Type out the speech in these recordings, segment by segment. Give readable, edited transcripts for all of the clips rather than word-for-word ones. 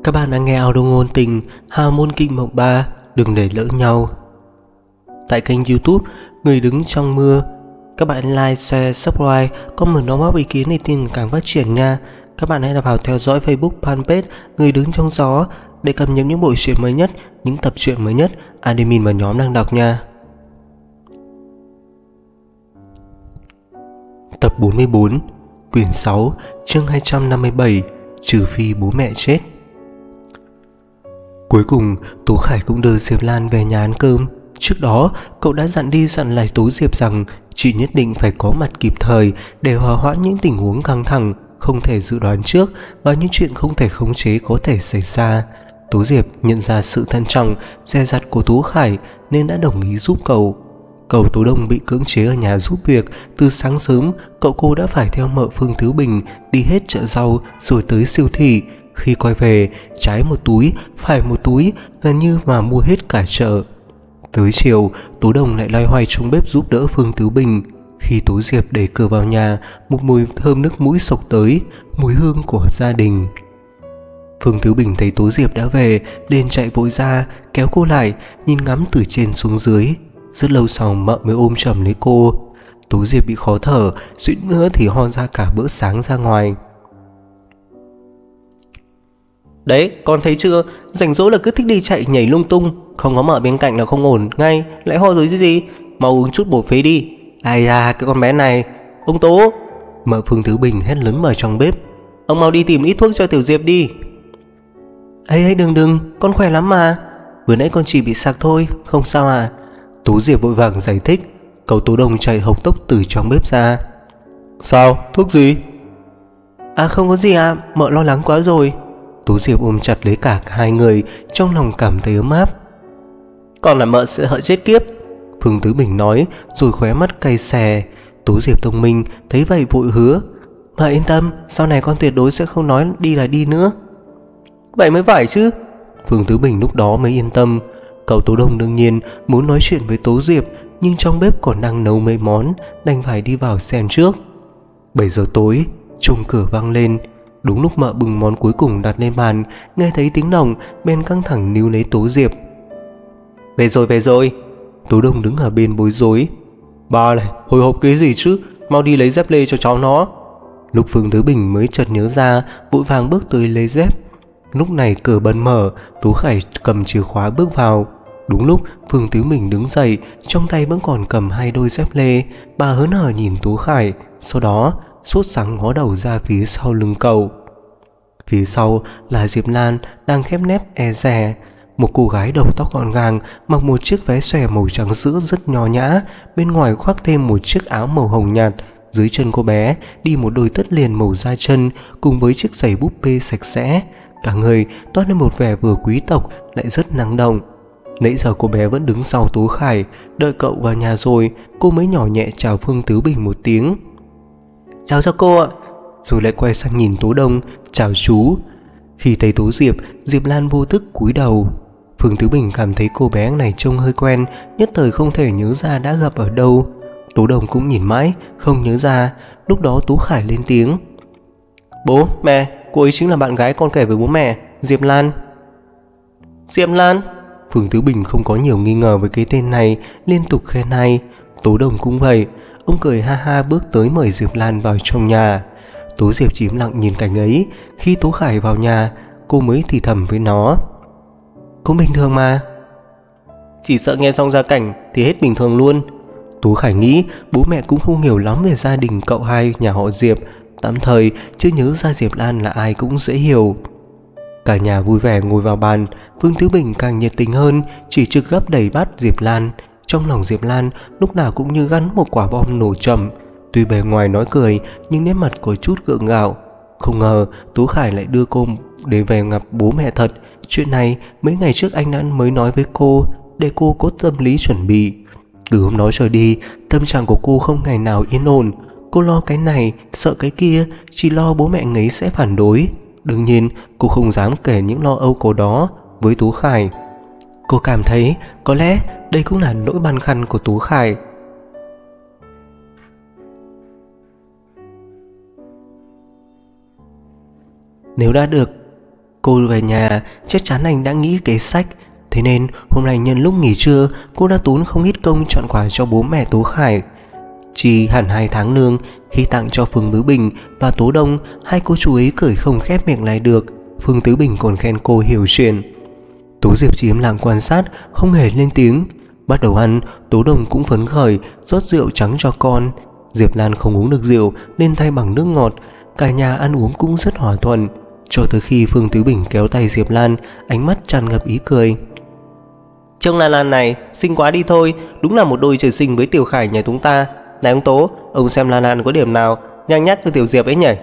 Các bạn đang nghe audio ngôn tình Hào môn kinh mộng 3, đừng để lỡ nhau. Tại kênh YouTube Người đứng trong mưa, các bạn like, share, subscribe, comment đóng góp ý kiến để tình cảm phát triển nha. Các bạn hãy vào theo dõi Facebook fanpage Người đứng trong gió để cập nhật những bộ truyện mới nhất, những tập truyện mới nhất admin và nhóm đang đọc nha. Tập 44, quyển 6, chương 257, trừ phi bố mẹ chết. Cuối cùng, Tố Khải cũng đưa Diệp Lan về nhà ăn cơm. Trước đó, cậu đã dặn đi dặn lại Tố Diệp rằng chị nhất định phải có mặt kịp thời để hòa hoãn những tình huống căng thẳng, không thể dự đoán trước và những chuyện không thể khống chế có thể xảy ra. Tố Diệp nhận ra sự thận trọng, dè dặt của Tố Khải nên đã đồng ý giúp cậu. Cậu Tố Đông bị cưỡng chế ở nhà giúp việc. Từ sáng sớm, cậu cô đã phải theo mợ Phương Thứ Bình đi hết chợ rau rồi tới siêu thị. Khi quay về, trái một túi, phải một túi, gần như mà mua hết cả chợ. Tới chiều, Tố Đồng lại loay hoay trong bếp giúp đỡ Phương Tứ Bình. Khi Tố Diệp đẩy cửa vào nhà, một mùi thơm nước mũi xộc tới, mùi hương của gia đình. Phương Tứ Bình thấy Tố Diệp đã về, liền chạy vội ra, kéo cô lại, nhìn ngắm từ trên xuống dưới. Rất lâu sau mợ mới ôm chầm lấy cô. Tố Diệp bị khó thở, suýt nữa thì ho ra cả bữa sáng ra ngoài. Đấy, con thấy chưa, rảnh rỗi là cứ thích đi chạy nhảy lung tung, không có mợ bên cạnh là không ổn ngay, lại ho rồi gì, mau uống chút bổ phế đi. Ai da, cái con bé này. Ông Tố, mợ Phương Thứ Bình hét lớn vào trong bếp, ông mau đi tìm ít thuốc cho Tiểu Diệp đi. Ấy đừng, con khỏe lắm mà, vừa nãy con chỉ bị sặc thôi, không sao à. Tố Diệp vội vàng giải thích. Cậu Tố Đông chạy hộc tốc từ trong bếp ra. Sao, thuốc gì? À không có gì à, mợ lo lắng quá rồi. Tố Diệp ôm chặt lấy cả hai người, trong lòng cảm thấy ấm áp. Con là mợ sẽ hận chết kiếp, Phương Tứ Bình nói, rồi khóe mắt cay xè. Tố Diệp thông minh thấy vậy vội hứa, mợ yên tâm, sau này con tuyệt đối sẽ không nói đi là đi nữa. Vậy mới phải chứ. Phương Tứ Bình lúc đó mới yên tâm. Cậu Tố Đông đương nhiên muốn nói chuyện với Tố Diệp, nhưng trong bếp còn đang nấu mấy món, đành phải đi vào xem trước. 7 giờ tối, chuông cửa vang lên. Đúng lúc mợ bưng món cuối cùng đặt lên bàn, nghe thấy tiếng động bên căng thẳng níu lấy Tố Diệp. Về rồi. Tố Đông đứng ở bên bối rối. Bà này, hồi hộp cái gì chứ, mau đi lấy dép lê cho cháu nó. Lúc Phương Thứ Bình mới chợt nhớ ra, vội vàng bước tới lấy dép. Lúc này cửa bật mở, Tố Khải cầm chìa khóa bước vào. Đúng lúc Phương Thứ Bình đứng dậy, trong tay vẫn còn cầm 2 đôi dép lê. Bà hớn hở nhìn Tố Khải, sau đó sốt sắng ngó đầu ra phía sau lưng cậu. Phía sau là Diệp Lan đang khép nép e dè. Một cô gái đầu tóc gọn gàng, mặc một chiếc váy xòe màu trắng sữa rất nho nhã, bên ngoài khoác thêm một chiếc áo màu hồng nhạt. Dưới chân cô bé đi một đôi tất liền màu da chân cùng với chiếc giày búp bê sạch sẽ. Cả người toát lên một vẻ vừa quý tộc lại rất năng động. Nãy giờ cô bé vẫn đứng sau Tố Khải, đợi cậu vào nhà rồi cô mới nhỏ nhẹ chào Phương Tứ Bình một tiếng. Chào cho cô ạ. Rồi lại quay sang nhìn Tố Đông, chào chú. Khi thấy Tố Diệp, Diệp Lan vô thức cúi đầu. Phương Tứ Bình cảm thấy cô bé này trông hơi quen, nhất thời không thể nhớ ra đã gặp ở đâu. Tố Đông cũng nhìn mãi, không nhớ ra. Lúc đó Tố Khải lên tiếng. Bố, mẹ, cô ấy chính là bạn gái con kể với bố mẹ, Diệp Lan. Diệp Lan? Phương Tứ Bình không có nhiều nghi ngờ với cái tên này, liên tục khen hay. Tố Đông cũng vậy. Ông cười ha ha bước tới mời Diệp Lan vào trong nhà. Tố Diệp chỉ im lặng nhìn cảnh ấy. Khi Tố Khải vào nhà, cô mới thì thầm với nó. Cũng bình thường mà. Chỉ sợ nghe xong gia cảnh thì hết bình thường luôn. Tố Khải nghĩ bố mẹ cũng không hiểu lắm về gia đình cậu hai nhà họ Diệp, tạm thời chưa nhớ ra Diệp Lan là ai cũng dễ hiểu. Cả nhà vui vẻ ngồi vào bàn. Phương Tứ Bình càng nhiệt tình hơn, chỉ trực gấp đầy bát Diệp Lan. Trong lòng Diệp Lan lúc nào cũng như gắn một quả bom nổ chậm. Tuy bề ngoài nói cười nhưng nét mặt có chút gượng gạo. Không ngờ Tố Khải lại đưa cô để về gặp bố mẹ thật. Chuyện này mấy ngày trước anh đã mới nói với cô, để cô có tâm lý chuẩn bị. Từ hôm đó trở đi, tâm trạng của cô không ngày nào yên ổn. Cô lo cái này, sợ cái kia, chỉ lo bố mẹ ấy sẽ phản đối. Đương nhiên cô không dám kể những lo âu của đó với Tố Khải. Cô cảm thấy có lẽ đây cũng là nỗi băn khoăn của Tố Khải. Nếu đã được Cô về nhà chắc chắn anh đã nghĩ kế sách. Thế nên hôm nay nhân lúc nghỉ trưa, cô đã tốn không ít công chọn quà cho bố mẹ Tố Khải. Chỉ hẳn 2 tháng lương, khi tặng cho Phương Tứ Bình và Tố Đông, hai cô chú ấy cười không khép miệng lại được. Phương Tứ Bình còn khen cô hiểu chuyện. Tố Diệp chỉ im lặng quan sát, không hề lên tiếng. Bắt đầu ăn, Tố Đông cũng phấn khởi rót rượu trắng cho con. Diệp Lan không uống được rượu nên thay bằng nước ngọt. Cả nhà ăn uống cũng rất hòa thuận, cho tới khi Phương Tứ Bình kéo tay Diệp Lan, ánh mắt tràn ngập ý cười. Trông Lan Lan này xinh quá đi thôi, đúng là một đôi trời sinh với Tiểu Khải nhà chúng ta. Này ông Tố, ông xem Lan Lan có điểm nào nhang nhát với Tiểu Diệp ấy nhỉ?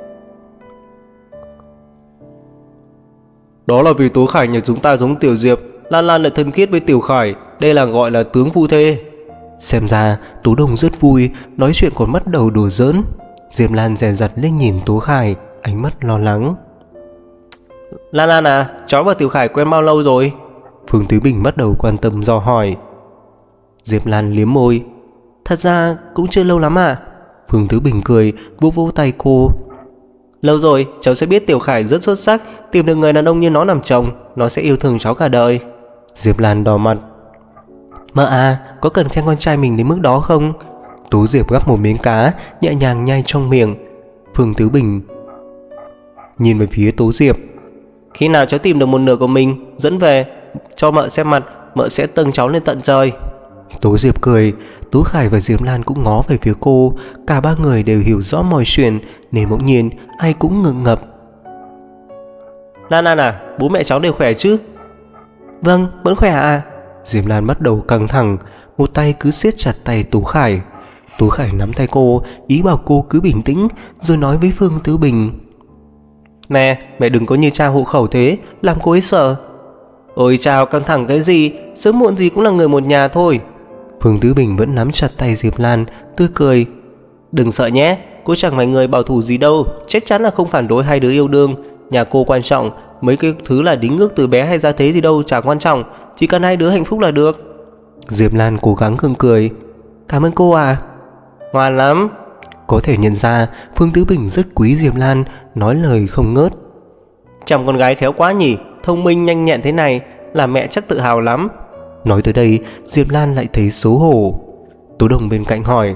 Đó là vì Tố Khải nhà chúng ta giống Tiểu Diệp, Lan Lan lại thân thiết với Tiểu Khải, đây là gọi là tướng phu thê. Xem ra Tố Đông rất vui, nói chuyện còn bắt đầu đùa giỡn. Diệp Lan dè dặt lên nhìn Tố Khải, ánh mắt lo lắng. Lan Lan à, cháu và Tiểu Khải quen bao lâu rồi? Phương Tứ Bình bắt đầu quan tâm dò hỏi. Diệp Lan liếm môi. Thật ra cũng chưa lâu lắm à? Phương Tứ Bình cười, vỗ vỗ tay cô. Lâu rồi, cháu sẽ biết Tiểu Khải rất xuất sắc, tìm được người đàn ông như nó làm chồng, nó sẽ yêu thương cháu cả đời. Diệp Lan đỏ mặt. Mợ à, có cần khen con trai mình đến mức đó không? Tố Diệp gắp một miếng cá, nhẹ nhàng nhai trong miệng. Phương Tứ Bình nhìn về phía Tố Diệp. Khi nào cháu tìm được một nửa của mình, dẫn về cho mợ xem mặt, mợ sẽ tâng cháu lên tận trời. Tố Diệp cười. Tố Khải và Diệp Lan cũng ngó về phía cô. Cả ba người đều hiểu rõ mọi chuyện, nên bỗng nhiên ai cũng ngượng ngập. Lan Lan à, bố mẹ cháu đều khỏe chứ? Vâng, vẫn khỏe à? Diệp Lan bắt đầu căng thẳng, một tay cứ siết chặt tay Tố Khải. Tố Khải nắm tay cô, ý bảo cô cứ bình tĩnh, rồi nói với Phương Tứ Bình. Nè, mẹ đừng có như cha hộ khẩu thế, làm cô ấy sợ. Ôi chào, căng thẳng cái gì, sớm muộn gì cũng là người một nhà thôi. Phương Tứ Bình vẫn nắm chặt tay Diệp Lan, tươi cười. Đừng sợ nhé, cô chẳng phải người bảo thủ gì đâu, chắc chắn là không phản đối hai đứa yêu đương. Nhà cô quan trọng, mấy cái thứ là đính ước từ bé hay ra thế gì đâu chẳng quan trọng, chỉ cần hai đứa hạnh phúc là được. Diệp Lan cố gắng khưng cười. Cảm ơn cô à. Ngoan lắm. Có thể nhận ra Phương Tứ Bình rất quý Diệp Lan, nói lời không ngớt. Chồng con gái khéo quá nhỉ, thông minh nhanh nhẹn thế này, là mẹ chắc tự hào lắm. Nói tới đây, Diệp Lan lại thấy xấu hổ. Tố Đồng bên cạnh hỏi.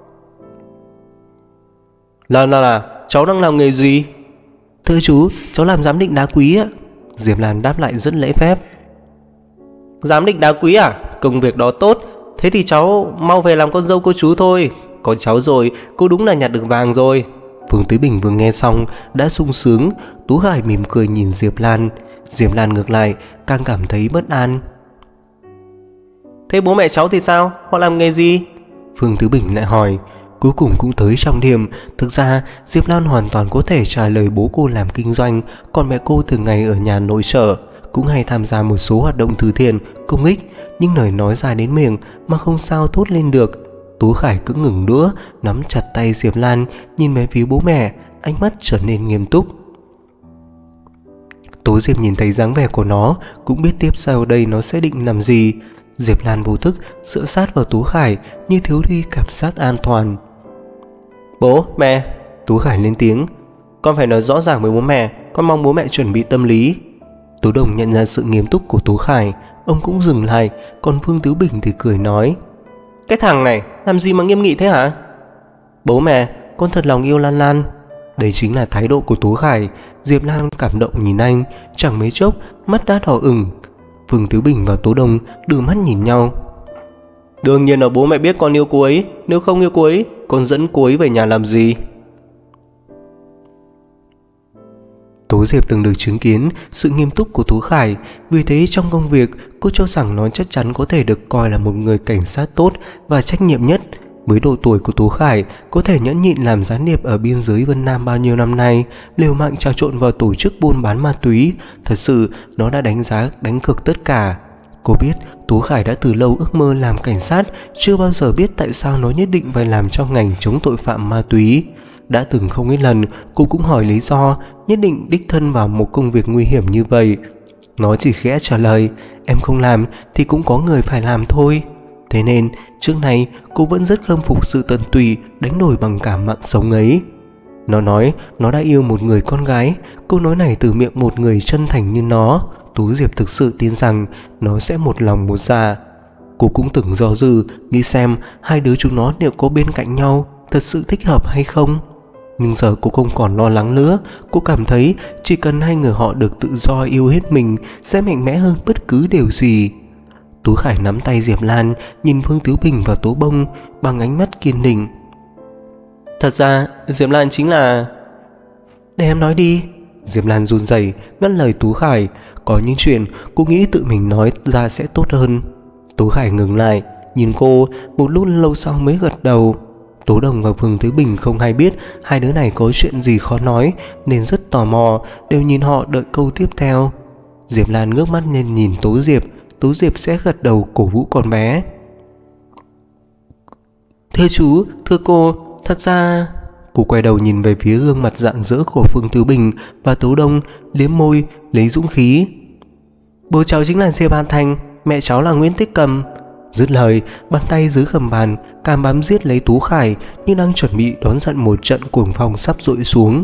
Lan Lan à, cháu đang làm nghề gì? Thưa chú, cháu làm giám định đá quý ạ. Diệp Lan đáp lại rất lễ phép. Giám định đá quý à? Công việc đó tốt, thế thì cháu mau về làm con dâu cô chú thôi. Có cháu rồi, cô đúng là nhặt được vàng rồi. Phương Tứ Bình vừa nghe xong đã sung sướng. Tú Khải mỉm cười nhìn Diệp Lan. Diệp Lan ngược lại càng cảm thấy bất an. Thế bố mẹ cháu thì sao? Họ làm nghề gì? Phương Tứ Bình lại hỏi. Cuối cùng cũng tới trọng điểm. Thực ra Diệp Lan hoàn toàn có thể trả lời bố cô làm kinh doanh, còn mẹ cô thường ngày ở nhà nội trợ, cũng hay tham gia một số hoạt động từ thiện, công ích. Nhưng lời nói ra đến miệng mà không sao thốt lên được. Tú Khải cứ ngừng nữa, nắm chặt tay Diệp Lan, nhìn về phía bố mẹ, ánh mắt trở nên nghiêm túc. Tố Diệp nhìn thấy dáng vẻ của nó, cũng biết tiếp sau đây nó sẽ định làm gì. Diệp Lan vô thức dựa sát vào Tú Khải, như thiếu đi cảm giác an toàn. Bố, mẹ. Tú Khải lên tiếng. Con phải nói rõ ràng với bố mẹ, con mong bố mẹ chuẩn bị tâm lý. Tú Đồng nhận ra sự nghiêm túc của Tú Khải, ông cũng dừng lại, còn Phương Tứ Bình thì cười nói. Cái thằng này làm gì mà nghiêm nghị thế hả? Bố mẹ, con thật lòng yêu Lan Lan. Đây chính là thái độ của Tú Khải. Diệp Lan cảm động nhìn anh, chẳng mấy chốc mắt đã đỏ ửng. Phương Tứ Bình và Tố Đông đưa mắt nhìn nhau. Đương nhiên là bố mẹ biết con yêu cô ấy, nếu không yêu cô ấy, con dẫn cô ấy về nhà làm gì? Tố Diệp từng được chứng kiến sự nghiêm túc của Tú Khải, vì thế trong công việc cô cho rằng nó chắc chắn có thể được coi là một người cảnh sát tốt và trách nhiệm nhất. Với độ tuổi của Tú Khải, có thể nhẫn nhịn làm gián điệp ở biên giới Vân Nam bao nhiêu năm nay, liều mạng trà trộn vào tổ chức buôn bán ma túy, thật sự nó đã đánh cược tất cả. Cô biết Tú Khải đã từ lâu ước mơ làm cảnh sát, chưa bao giờ biết tại sao nó nhất định phải làm trong ngành chống tội phạm ma túy. Đã từng không ít lần cô cũng hỏi lý do nhất định đích thân vào một công việc nguy hiểm như vậy. Nó chỉ khẽ trả lời, em không làm thì cũng có người phải làm thôi. Thế nên trước nay cô vẫn rất khâm phục sự tận tụy đánh đổi bằng cả mạng sống ấy. Nó nói nó đã yêu một người con gái. Câu nói này từ miệng một người chân thành như nó, Tú Diệp thực sự tin rằng nó sẽ một lòng một dạ. Cô cũng từng do dự, nghĩ xem hai đứa chúng nó liệu có bên cạnh nhau thật sự thích hợp hay không. Nhưng giờ cô không còn lo lắng nữa. Cô cảm thấy chỉ cần hai người họ được tự do yêu hết mình sẽ mạnh mẽ hơn bất cứ điều gì. Tú Khải nắm tay Diệp Lan, nhìn Phương Tứ Bình và Tố Bông bằng ánh mắt kiên định. Thật ra Diệp Lan chính là... Để em nói đi. Diệp Lan run rẩy ngắt lời Tú Khải. Có những chuyện cô nghĩ tự mình nói ra sẽ tốt hơn. Tú Khải ngừng lại, nhìn cô một lúc lâu sau mới gật đầu. Tố Đồng và Phương Tứ Bình không hay biết hai đứa này có chuyện gì khó nói, nên rất tò mò, đều nhìn họ đợi câu tiếp theo. Diệp Lan ngước mắt lên nhìn Tố Diệp. Tố Diệp sẽ gật đầu cổ vũ con bé. Thưa chú, thưa cô, thật ra... Cô quay đầu nhìn về phía gương mặt rạng rỡ của Phương Tứ Bình và Tố Đông, liếm môi lấy dũng khí. Bố cháu chính là Diệp Hàn Thành, mẹ cháu là Nguyễn Tích Cầm. Dứt lời, bàn tay dưới gầm bàn cam bám giết lấy Tú Khải như đang chuẩn bị đón nhận một trận cuồng phong sắp dội xuống.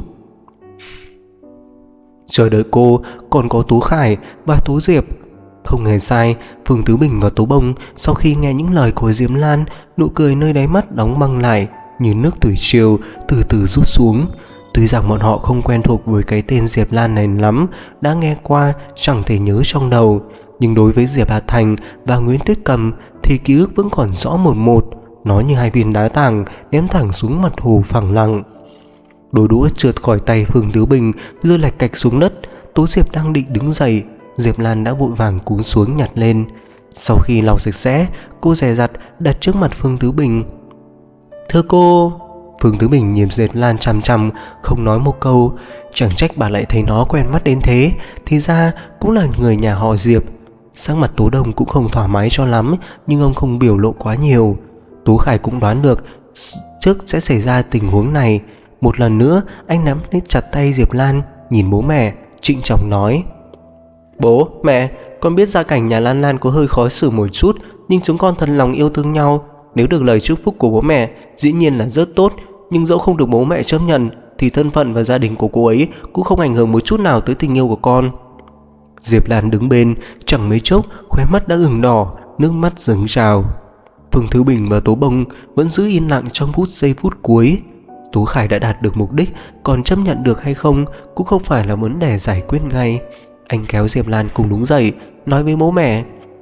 Chờ đợi cô còn có Tú Khải và Tú Diệp. Không hề sai, Phương Tứ Bình và Tố Bông sau khi nghe những lời của Diệp Lan, nụ cười nơi đáy mắt đóng băng lại như nước thủy triều từ từ rút xuống. Tuy rằng bọn họ không quen thuộc với cái tên Diệp Lan này lắm, đã nghe qua chẳng thể nhớ trong đầu, nhưng đối với Diệp Hà Thành và Nguyễn Tuyết Cầm thì ký ức vẫn còn rõ một một. Nó như hai viên đá tảng ném thẳng xuống mặt hồ phẳng lặng. Đôi đũa trượt khỏi tay Phương Tứ Bình rơi lạch cạch xuống đất. Tố Diệp đang định đứng dậy, Diệp Lan đã vội vàng cúi xuống nhặt lên. Sau khi lau sạch sẽ, cô dè dặt đặt trước mặt Phương Tứ Bình. Thưa cô. Phương Tứ Bình nhìn Diệp Lan chằm chằm, không nói một câu. Chẳng trách bà lại thấy nó quen mắt đến thế, thì ra cũng là người nhà họ Diệp. Sắc mặt Tố Đông cũng không thoải mái cho lắm, nhưng ông không biểu lộ quá nhiều. Tú Khải cũng đoán được trước sẽ xảy ra tình huống này. Một lần nữa anh nắm lấy chặt tay Diệp Lan, nhìn bố mẹ, trịnh trọng nói. Bố, mẹ, con biết gia cảnh nhà Lan Lan có hơi khó xử một chút, nhưng chúng con thật lòng yêu thương nhau. Nếu được lời chúc phúc của bố mẹ, dĩ nhiên là rất tốt. Nhưng dẫu không được bố mẹ chấp nhận, thì thân phận và gia đình của cô ấy cũng không ảnh hưởng một chút nào tới tình yêu của con. Diệp Lan đứng bên, chẳng mấy chốc khóe mắt đã ửng đỏ, nước mắt dâng trào. Phương Thứ Bình và Tố Bông vẫn giữ im lặng trong giây phút cuối. Tú Khải đã đạt được mục đích, còn chấp nhận được hay không cũng không phải là vấn đề giải quyết ngay. Anh kéo Diệp Lan cùng đứng dậy, nói với bố mẹ.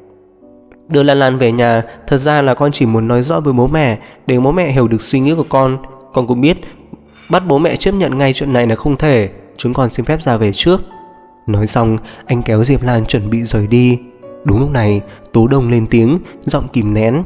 Đưa Lan Lan về nhà, thật ra là con chỉ muốn nói rõ với bố mẹ, để bố mẹ hiểu được suy nghĩ của con. Con cũng biết bắt bố mẹ chấp nhận ngay chuyện này là không thể. Chúng con xin phép ra về trước. Nói xong, anh kéo Diệp Lan chuẩn bị rời đi. Đúng lúc này, Tố Đông lên tiếng, giọng kìm nén.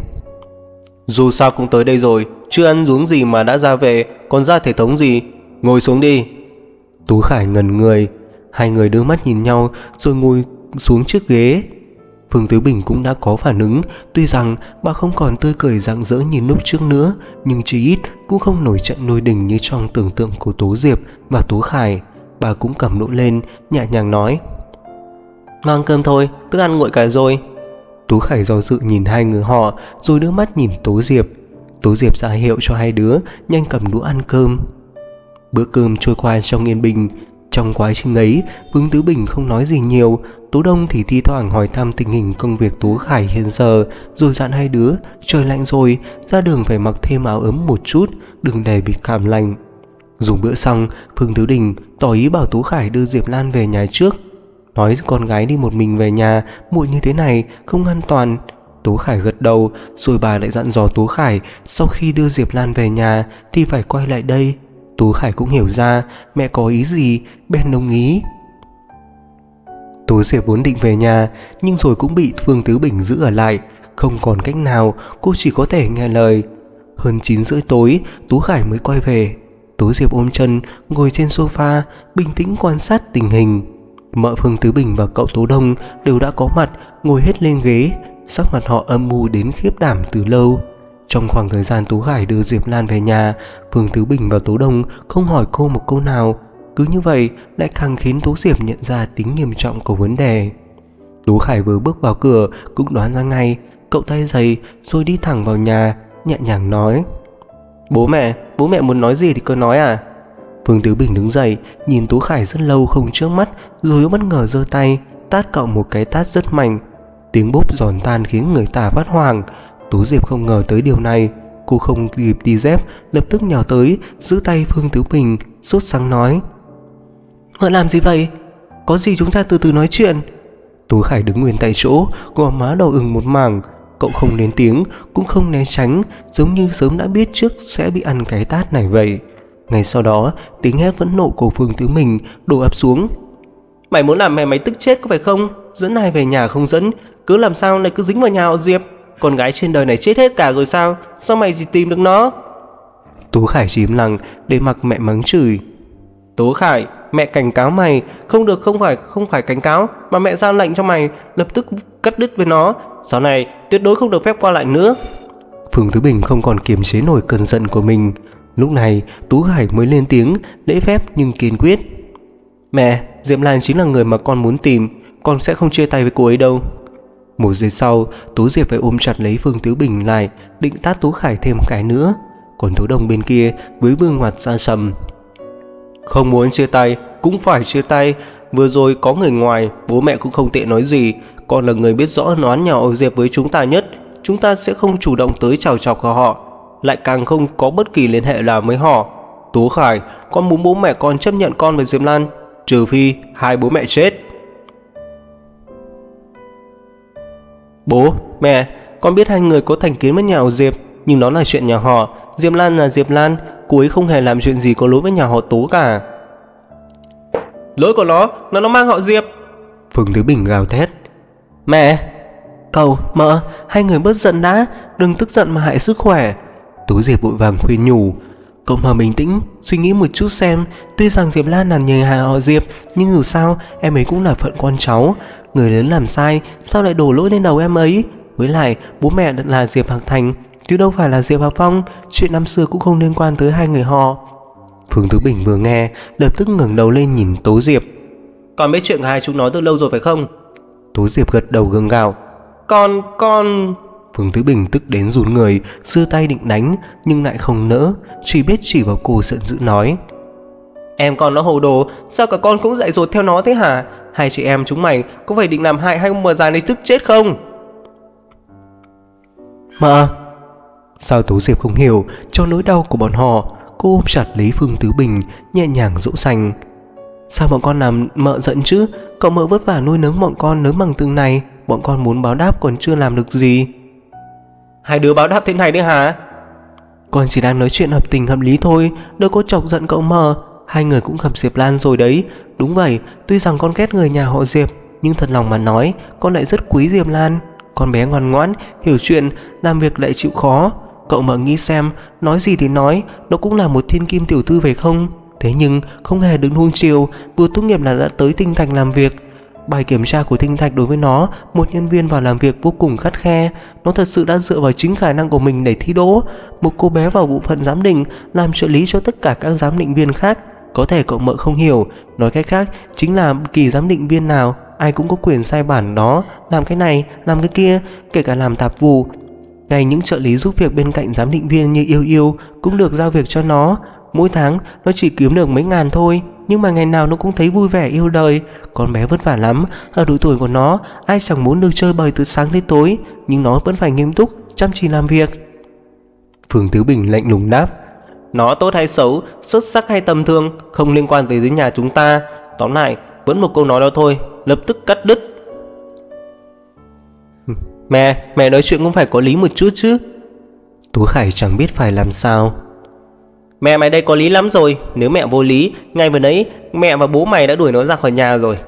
Dù sao cũng tới đây rồi, chưa ăn uống gì mà đã ra về, còn ra thể thống gì? Ngồi xuống đi. Tú Khải ngẩn người. Hai người đưa mắt nhìn nhau rồi ngồi xuống chiếc ghế. Phương Tứ Bình cũng đã có phản ứng. Tuy rằng bà không còn tươi cười rạng rỡ như lúc trước nữa, nhưng chỉ ít cũng không nổi trận lôi đình như trong tưởng tượng của Tố Diệp và Tú Khải. Bà cũng cầm đũa lên, nhẹ nhàng nói. Mang cơm thôi, thức ăn nguội cả rồi. Tú Khải do dự nhìn hai người họ, rồi đưa mắt nhìn Tố Diệp. Tố Diệp ra hiệu cho hai đứa nhanh cầm đũa ăn cơm. Bữa cơm trôi qua trong yên bình. Trong quá trình ấy, Phương Tứ Bình không nói gì nhiều. Tố Đông thì thi thoảng hỏi thăm tình hình công việc Tú Khải hiện giờ, rồi dặn hai đứa trời lạnh rồi, ra đường phải mặc thêm áo ấm một chút, đừng để bị cảm lạnh. Dùng bữa xong, Phương Tứ Bình tỏ ý bảo Tú Khải đưa Diệp Lan về nhà trước. Nói con gái đi một mình về nhà muộn như thế này không an toàn. Tú Khải gật đầu, rồi bà lại dặn dò Tú Khải sau khi đưa Diệp Lan về nhà thì phải quay lại đây. Tú Khải cũng hiểu ra mẹ có ý gì, bèn đồng ý. Tú Diệp vốn định về nhà, nhưng rồi cũng bị Phương Tứ Bình giữ ở lại. Không còn cách nào, cô chỉ có thể nghe lời. Hơn 9:30 tối, Tú Khải mới quay về. Tú Diệp ôm chân, ngồi trên sofa, bình tĩnh quan sát tình hình. Mợ Phương Tứ Bình và cậu Tố Đông đều đã có mặt, ngồi hết lên ghế. Sắc mặt họ âm u đến khiếp đảm từ lâu. Trong khoảng thời gian Tú Khải đưa Diệp Lan về nhà, Phương Tứ Bình và Tố Đông không hỏi cô một câu nào. Cứ như vậy lại càng khiến Tú Diệp nhận ra tính nghiêm trọng của vấn đề. Tú Khải vừa bước vào cửa cũng đoán ra ngay. Cậu tay giày rồi đi thẳng vào nhà, nhẹ nhàng nói. Bố mẹ muốn nói gì thì cứ nói à? Phương Tứ Bình đứng dậy, nhìn Tú Khải rất lâu không chớp mắt, rồi bất ngờ giơ tay tát cậu một cái tát rất mạnh. Tiếng bốp giòn tan khiến người ta phát hoảng. Tú Diệp không ngờ tới điều này, cô không kịp đi dép, lập tức nhào tới giữ tay Phương Tứ Bình, sốt sắng nói: "Họ làm gì vậy? Có gì chúng ta từ từ nói chuyện." Tú Khải đứng nguyên tại chỗ, gò má đỏ ửng một mảng. Cậu không lên tiếng, cũng không né tránh, giống như sớm đã biết trước sẽ bị ăn cái tát này vậy. Ngay sau đó, tiếng hét phẫn nộ của Phương Tứ Bình đổ ập xuống: "Mày muốn làm mẹ mày tức chết có phải không? Dẫn ai về nhà không dẫn, cứ làm sao lại cứ dính vào nhà họ Diệp? Con gái trên đời này chết hết cả rồi sao? Sao mày chỉ tìm được nó?" Tú Khải chỉ im lặng để mặc mẹ mắng chửi. "Tú Khải, mẹ cảnh cáo mày, không được, không phải cảnh cáo, mà mẹ ra lệnh cho mày lập tức cắt đứt với nó, sau này tuyệt đối không được phép qua lại nữa." Phương Tứ Bình không còn kiềm chế nổi cơn giận của mình. Lúc này Tú Khải mới lên tiếng, lễ phép nhưng kiên quyết: "Mẹ, Diệp Lan chính là người mà con muốn tìm, con sẽ không chia tay với cô ấy đâu." Một giây sau, Tú Diệp phải ôm chặt lấy Phương Tứ Bình lại, định tát Tú Khải thêm cái nữa. Còn Tú Đồng bên kia với gương mặt xa sầm: "Không muốn chia tay cũng phải chia tay, vừa rồi có người ngoài, bố mẹ cũng không tiện nói gì, con là người biết rõ ân oán nhà họ Diệp với chúng ta nhất, chúng ta sẽ không chủ động tới chào chọc họ, lại càng không có bất kỳ liên hệ nào với họ. Tú Khải, con muốn bố mẹ con chấp nhận con với Diệp Lan, trừ phi hai bố mẹ chết." "Bố, mẹ, con biết hai người có thành kiến với nhà họ Diệp, nhưng đó là chuyện nhà họ. Diệp Lan là Diệp Lan, cô ấy không hề làm chuyện gì có lỗi với nhà họ Tú cả." "Lỗi của nó là nó mang họ Diệp." Phương Tứ Bình gào thét. "Mẹ, cậu, mợ, hai người bớt giận đã, đừng tức giận mà hại sức khỏe." Tú Diệp vội vàng khuyên nhủ. "Cậu mà bình tĩnh, suy nghĩ một chút xem, tuy rằng Diệp Lan là nhờ nhà họ Diệp, nhưng dù sao em ấy cũng là phận con cháu, người lớn làm sai sao lại đổ lỗi lên đầu em ấy? Với lại bố mẹ là Diệp Hạc Thành chứ đâu phải là Diệp Hạc Phong, chuyện năm xưa cũng không liên quan tới hai người họ." Phương Tứ Bình vừa nghe lập tức ngẩng đầu lên nhìn Tố Diệp. "Con biết chuyện của hai chúng nó từ lâu rồi phải không?" Tố Diệp gật đầu gượng gạo. Con... Phương Tứ Bình tức đến run người, giơ tay định đánh nhưng lại không nỡ, chỉ biết chỉ vào cô giận dữ nói: "Em con nó hồ đồ, sao cả con cũng dạy dột theo nó thế hả? Hai chị em chúng mày có phải định làm hại hai ông bà già này tức chết không?" "Mợ." Sao Tố Diệp không hiểu cho nỗi đau của bọn họ, cô ôm chặt lấy Phương Tứ Bình, nhẹ nhàng dỗ dành: "Sao bọn con làm mợ giận chứ? Cậu mợ vất vả nuôi nấng bọn con lớn bằng từng này, bọn con muốn báo đáp còn chưa làm được gì." "Hai đứa báo đáp thế này đấy hả?" "Con chỉ đang nói chuyện hợp tình hợp lý thôi, đâu có chọc giận cậu mợ. Hai người cũng gặp Diệp Lan rồi đấy. Đúng vậy, tuy rằng con ghét người nhà họ Diệp, nhưng thật lòng mà nói, con lại rất quý Diệp Lan. Con bé ngoan ngoãn, hiểu chuyện, làm việc lại chịu khó. Cậu mợ nghĩ xem, nói gì thì nói, nó cũng là một thiên kim tiểu thư phải không? Thế nhưng không hề đứng nuông chiều, vừa tốt nghiệp là đã tới Tinh Thạch làm việc. Bài kiểm tra của Tinh Thạch đối với nó, một nhân viên vào làm việc vô cùng khắt khe. Nó thật sự đã dựa vào chính khả năng của mình để thi đỗ. Một cô bé vào bộ phận giám định, làm trợ lý cho tất cả các giám định viên khác. Có thể cậu mợ không hiểu, nói cách khác chính là kỳ giám định viên nào ai cũng có quyền sai bản đó, làm cái này, làm cái kia, kể cả làm tạp vụ. Ngay những trợ lý giúp việc bên cạnh giám định viên như Yêu Yêu cũng được giao việc cho nó. Mỗi tháng nó chỉ kiếm được mấy ngàn thôi, nhưng mà ngày nào nó cũng thấy vui vẻ yêu đời. Con bé vất vả lắm, ở độ tuổi của nó ai chẳng muốn được chơi bời từ sáng tới tối, nhưng nó vẫn phải nghiêm túc, chăm chỉ làm việc." Phương Tứ Bình lạnh lùng đáp: "Nó tốt hay xấu, xuất sắc hay tầm thường, không liên quan tới nhà chúng ta. Tóm lại, vẫn một câu nói đó thôi, lập tức cắt đứt." Mẹ nói chuyện cũng phải có lý một chút chứ." Tú Khải chẳng biết phải làm sao. "Mẹ mày đây có lý lắm rồi, nếu mẹ vô lý, ngay vừa nãy mẹ và bố mày đã đuổi nó ra khỏi nhà rồi."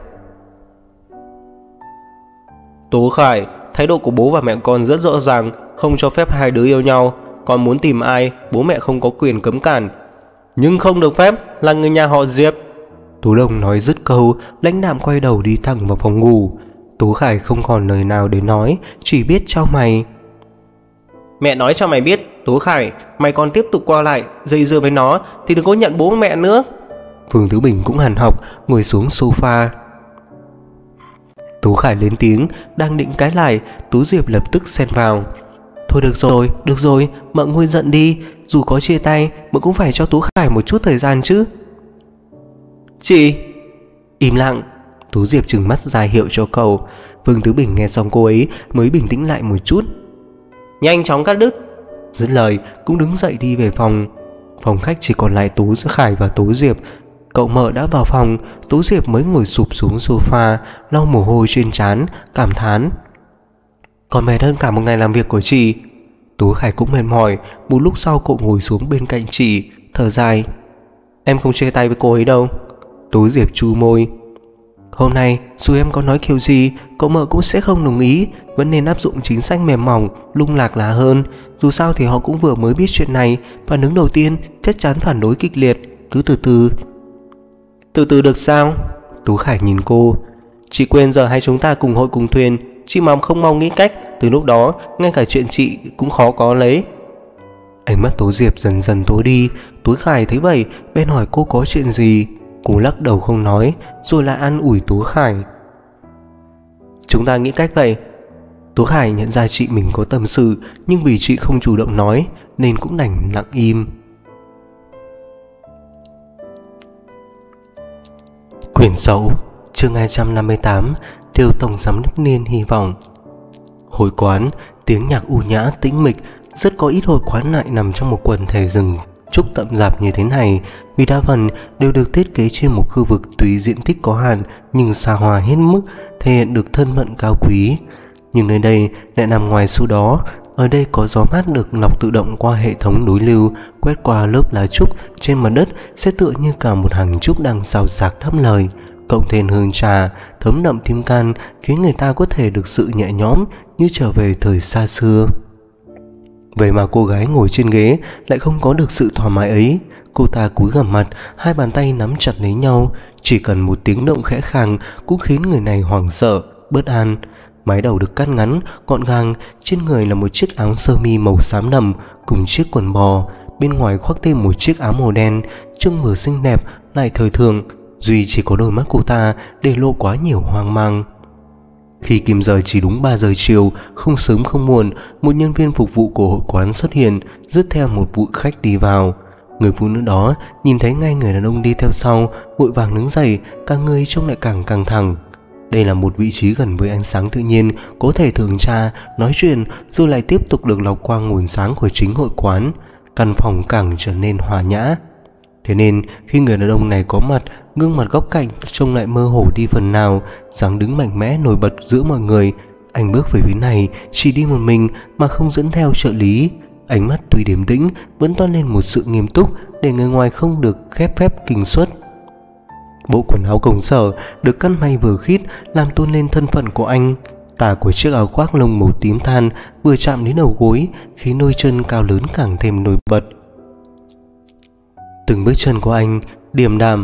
"Tú Khải, thái độ của bố và mẹ con rất rõ ràng, không cho phép hai đứa yêu nhau. Con muốn tìm ai, bố mẹ không có quyền cấm cản. Nhưng không được phép là người nhà họ Diệp." Tú Đông nói dứt câu, lãnh đạm quay đầu đi thẳng vào phòng ngủ. Tú Khải không còn lời nào để nói, chỉ biết chau mày. "Mẹ nói cho mày biết, Tú Khải, mày còn tiếp tục qua lại dây dưa với nó thì đừng có nhận bố mẹ nữa." Phương Tứ Bình cũng hằn học, ngồi xuống sofa. Tú Khải lên tiếng, đang định cãi lại, Tú Diệp lập tức xen vào: "Thôi được rồi, mợ nguôi giận đi, dù có chia tay, mợ cũng phải cho Tú Khải một chút thời gian chứ." Chị! Im lặng. Tú Diệp trừng mắt ra hiệu cho cậu. Vương Tứ Bình nghe xong cô ấy mới bình tĩnh lại một chút. Nhanh chóng cắt đứt. Dứt lời cũng đứng dậy đi về phòng. Phòng khách chỉ còn lại Tú Khải và Tú Diệp. Cậu Mợ đã vào phòng, Tú Diệp mới ngồi sụp xuống sofa, lau mồ hôi trên trán, cảm thán. Còn mệt hơn cả một ngày làm việc của chị. Tú Khải cũng mệt mỏi. Một lúc sau cậu ngồi xuống bên cạnh chị, thở dài. Em không chia tay với cô ấy đâu. Tú Diệp chu môi. Hôm nay dù em có nói kiểu gì, cậu Mợ cũng sẽ không đồng ý. Vẫn nên áp dụng chính sách mềm mỏng, lung lạc là hơn. Dù sao thì họ cũng vừa mới biết chuyện này. Phản ứng đầu tiên chắc chắn phản đối kịch liệt. Cứ từ từ. Từ từ được sao? Tú Khải nhìn cô. Chị quên giờ hai chúng ta cùng hội cùng thuyền. Chị mà không mau nghĩ cách, từ lúc đó ngay cả chuyện chị cũng khó có lấy. Ánh mắt Tú Diệp dần dần tối đi. Tú Khải thấy vậy bên hỏi cô có chuyện gì. Cô lắc đầu không nói, rồi lại an ủi Tú Khải. Chúng ta nghĩ cách vậy. Tú Khải nhận ra chị mình có tâm sự, nhưng vì chị không chủ động nói nên cũng đành lặng im. Quyển 6, chương 258, Điều Tổng Giám đốc Niên hy vọng. Hội quán, tiếng nhạc u nhã tĩnh mịch. Rất có ít hội quán lại nằm trong một quần thể rừng trúc rậm rạp như thế này, vì đa phần đều được thiết kế trên một khu vực tùy diện tích có hạn nhưng xa hoa hết mức, thể hiện được thân phận cao quý. Nhưng nơi đây lại nằm ngoài số đó. Ở đây có gió mát được lọc tự động qua hệ thống đối lưu, quét qua lớp lá trúc trên mặt đất sẽ tựa như cả một hàng trúc đang xào xạc thắp lời. Cộng thêm hương trà thấm đậm tim can khiến người ta có thể được sự nhẹ nhõm như trở về thời xa xưa. Vậy mà cô gái ngồi trên ghế lại không có được sự thoải mái ấy. Cô ta cúi gằm mặt, hai bàn tay nắm chặt lấy nhau. Chỉ cần một tiếng động khẽ khàng cũng khiến người này hoảng sợ, bất an. Mái đầu được cắt ngắn, gọn gàng. Trên người là một chiếc áo sơ mi màu xám đậm cùng chiếc quần bò. Bên ngoài khoác thêm một chiếc áo màu đen, trông vừa xinh đẹp lại thời thượng. Duy chỉ có đôi mắt cô ta để lộ quá nhiều hoang mang. Khi kim giờ chỉ đúng 3 giờ chiều, không sớm không muộn, một nhân viên phục vụ của hội quán xuất hiện, rước theo một vị khách đi vào. Người phụ nữ đó nhìn thấy ngay người đàn ông đi theo sau, vội vàng đứng dậy, cả người trông lại càng căng thẳng. Đây là một vị trí gần với ánh sáng tự nhiên, có thể thưởng trà, nói chuyện, rồi lại tiếp tục được lọc qua nguồn sáng của chính hội quán. Căn phòng càng trở nên hòa nhã. Thế nên khi người đàn ông này có mặt, gương mặt góc cạnh trông lại mơ hồ đi phần nào, dáng đứng mạnh mẽ nổi bật giữa mọi người. Anh bước về phía này chỉ đi một mình mà không dẫn theo trợ lý. Ánh mắt tuy điềm tĩnh vẫn toát lên một sự nghiêm túc để người ngoài không được khép phép kinh suất. Bộ quần áo công sở được cắt may vừa khít làm tôn lên thân phận của anh. Tà của chiếc áo khoác lông màu tím than vừa chạm đến đầu gối khiến đôi chân cao lớn càng thêm nổi bật. Từng bước chân của anh điềm đạm.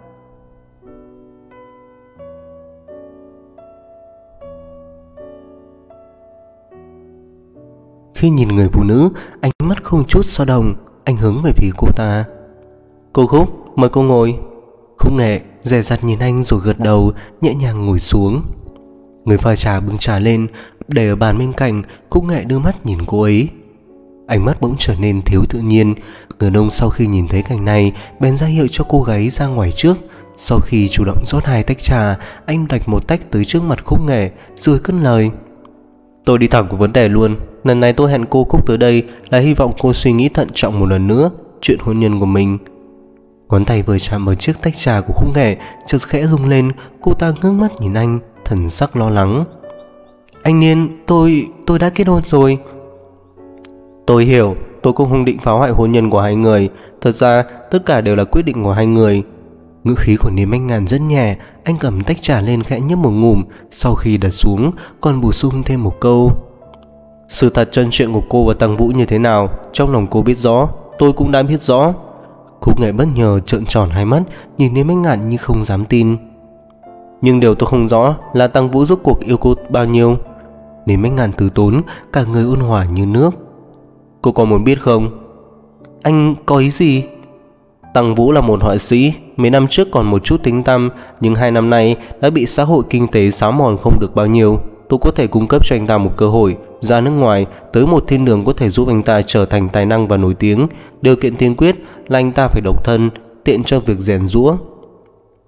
Khi nhìn người phụ nữ, ánh mắt không chút dao động, anh hướng về phía cô ta. Cô Khúc, mời cô ngồi. Khúc Nghệ dè dặt nhìn anh rồi gật đầu, nhẹ nhàng ngồi xuống. Người pha trà bưng trà lên, để ở bàn bên cạnh. Khúc Nghệ đưa mắt nhìn cô ấy. Ánh mắt bỗng trở nên thiếu tự nhiên. Người đàn ông sau khi nhìn thấy cảnh này bèn ra hiệu cho cô gái ra ngoài trước. Sau khi chủ động rót 2 tách trà, anh đặt một tách tới trước mặt Khúc Nghệ rồi cất lời. Tôi đi thẳng vào vấn đề luôn. Lần này tôi hẹn cô Khúc tới đây là hy vọng cô suy nghĩ thận trọng một lần nữa chuyện hôn nhân của mình. Ngón tay vừa chạm vào chiếc tách trà của Khúc Nghệ chợt khẽ rung lên. Cô ta ngước mắt nhìn anh, thần sắc lo lắng. Anh Niên, tôi đã kết hôn rồi. Tôi hiểu, tôi cũng không định phá hoại hôn nhân của hai người. Thật ra tất cả đều là quyết định của hai người. Ngữ khí của Niêm Anh Ngàn rất nhẹ. Anh cầm tách trà lên khẽ nhấp một ngụm. Sau khi đặt xuống còn bổ sung thêm một câu. Sự thật chân chuyện của cô và Tăng Vũ như thế nào, trong lòng cô biết rõ, tôi cũng đã biết rõ. Khúc Nghệ bất ngờ trợn tròn hai mắt, nhìn Niêm Anh Ngạn như không dám tin. Nhưng điều tôi không rõ là Tăng Vũ rốt cuộc yêu cô bao nhiêu. Niêm Anh Ngạn từ tốn, cả người ôn hòa như nước. Cô có muốn biết không? Anh có ý gì? Tăng Vũ là một họa sĩ, mấy năm trước còn một chút tiếng tăm, nhưng 2 năm nay đã bị xã hội kinh tế xáo mòn không được bao nhiêu. Tôi có thể cung cấp cho anh ta một cơ hội ra nước ngoài, tới một thiên đường có thể giúp anh ta trở thành tài năng và nổi tiếng. Điều kiện tiên quyết là anh ta phải độc thân, tiện cho việc rèn giũa.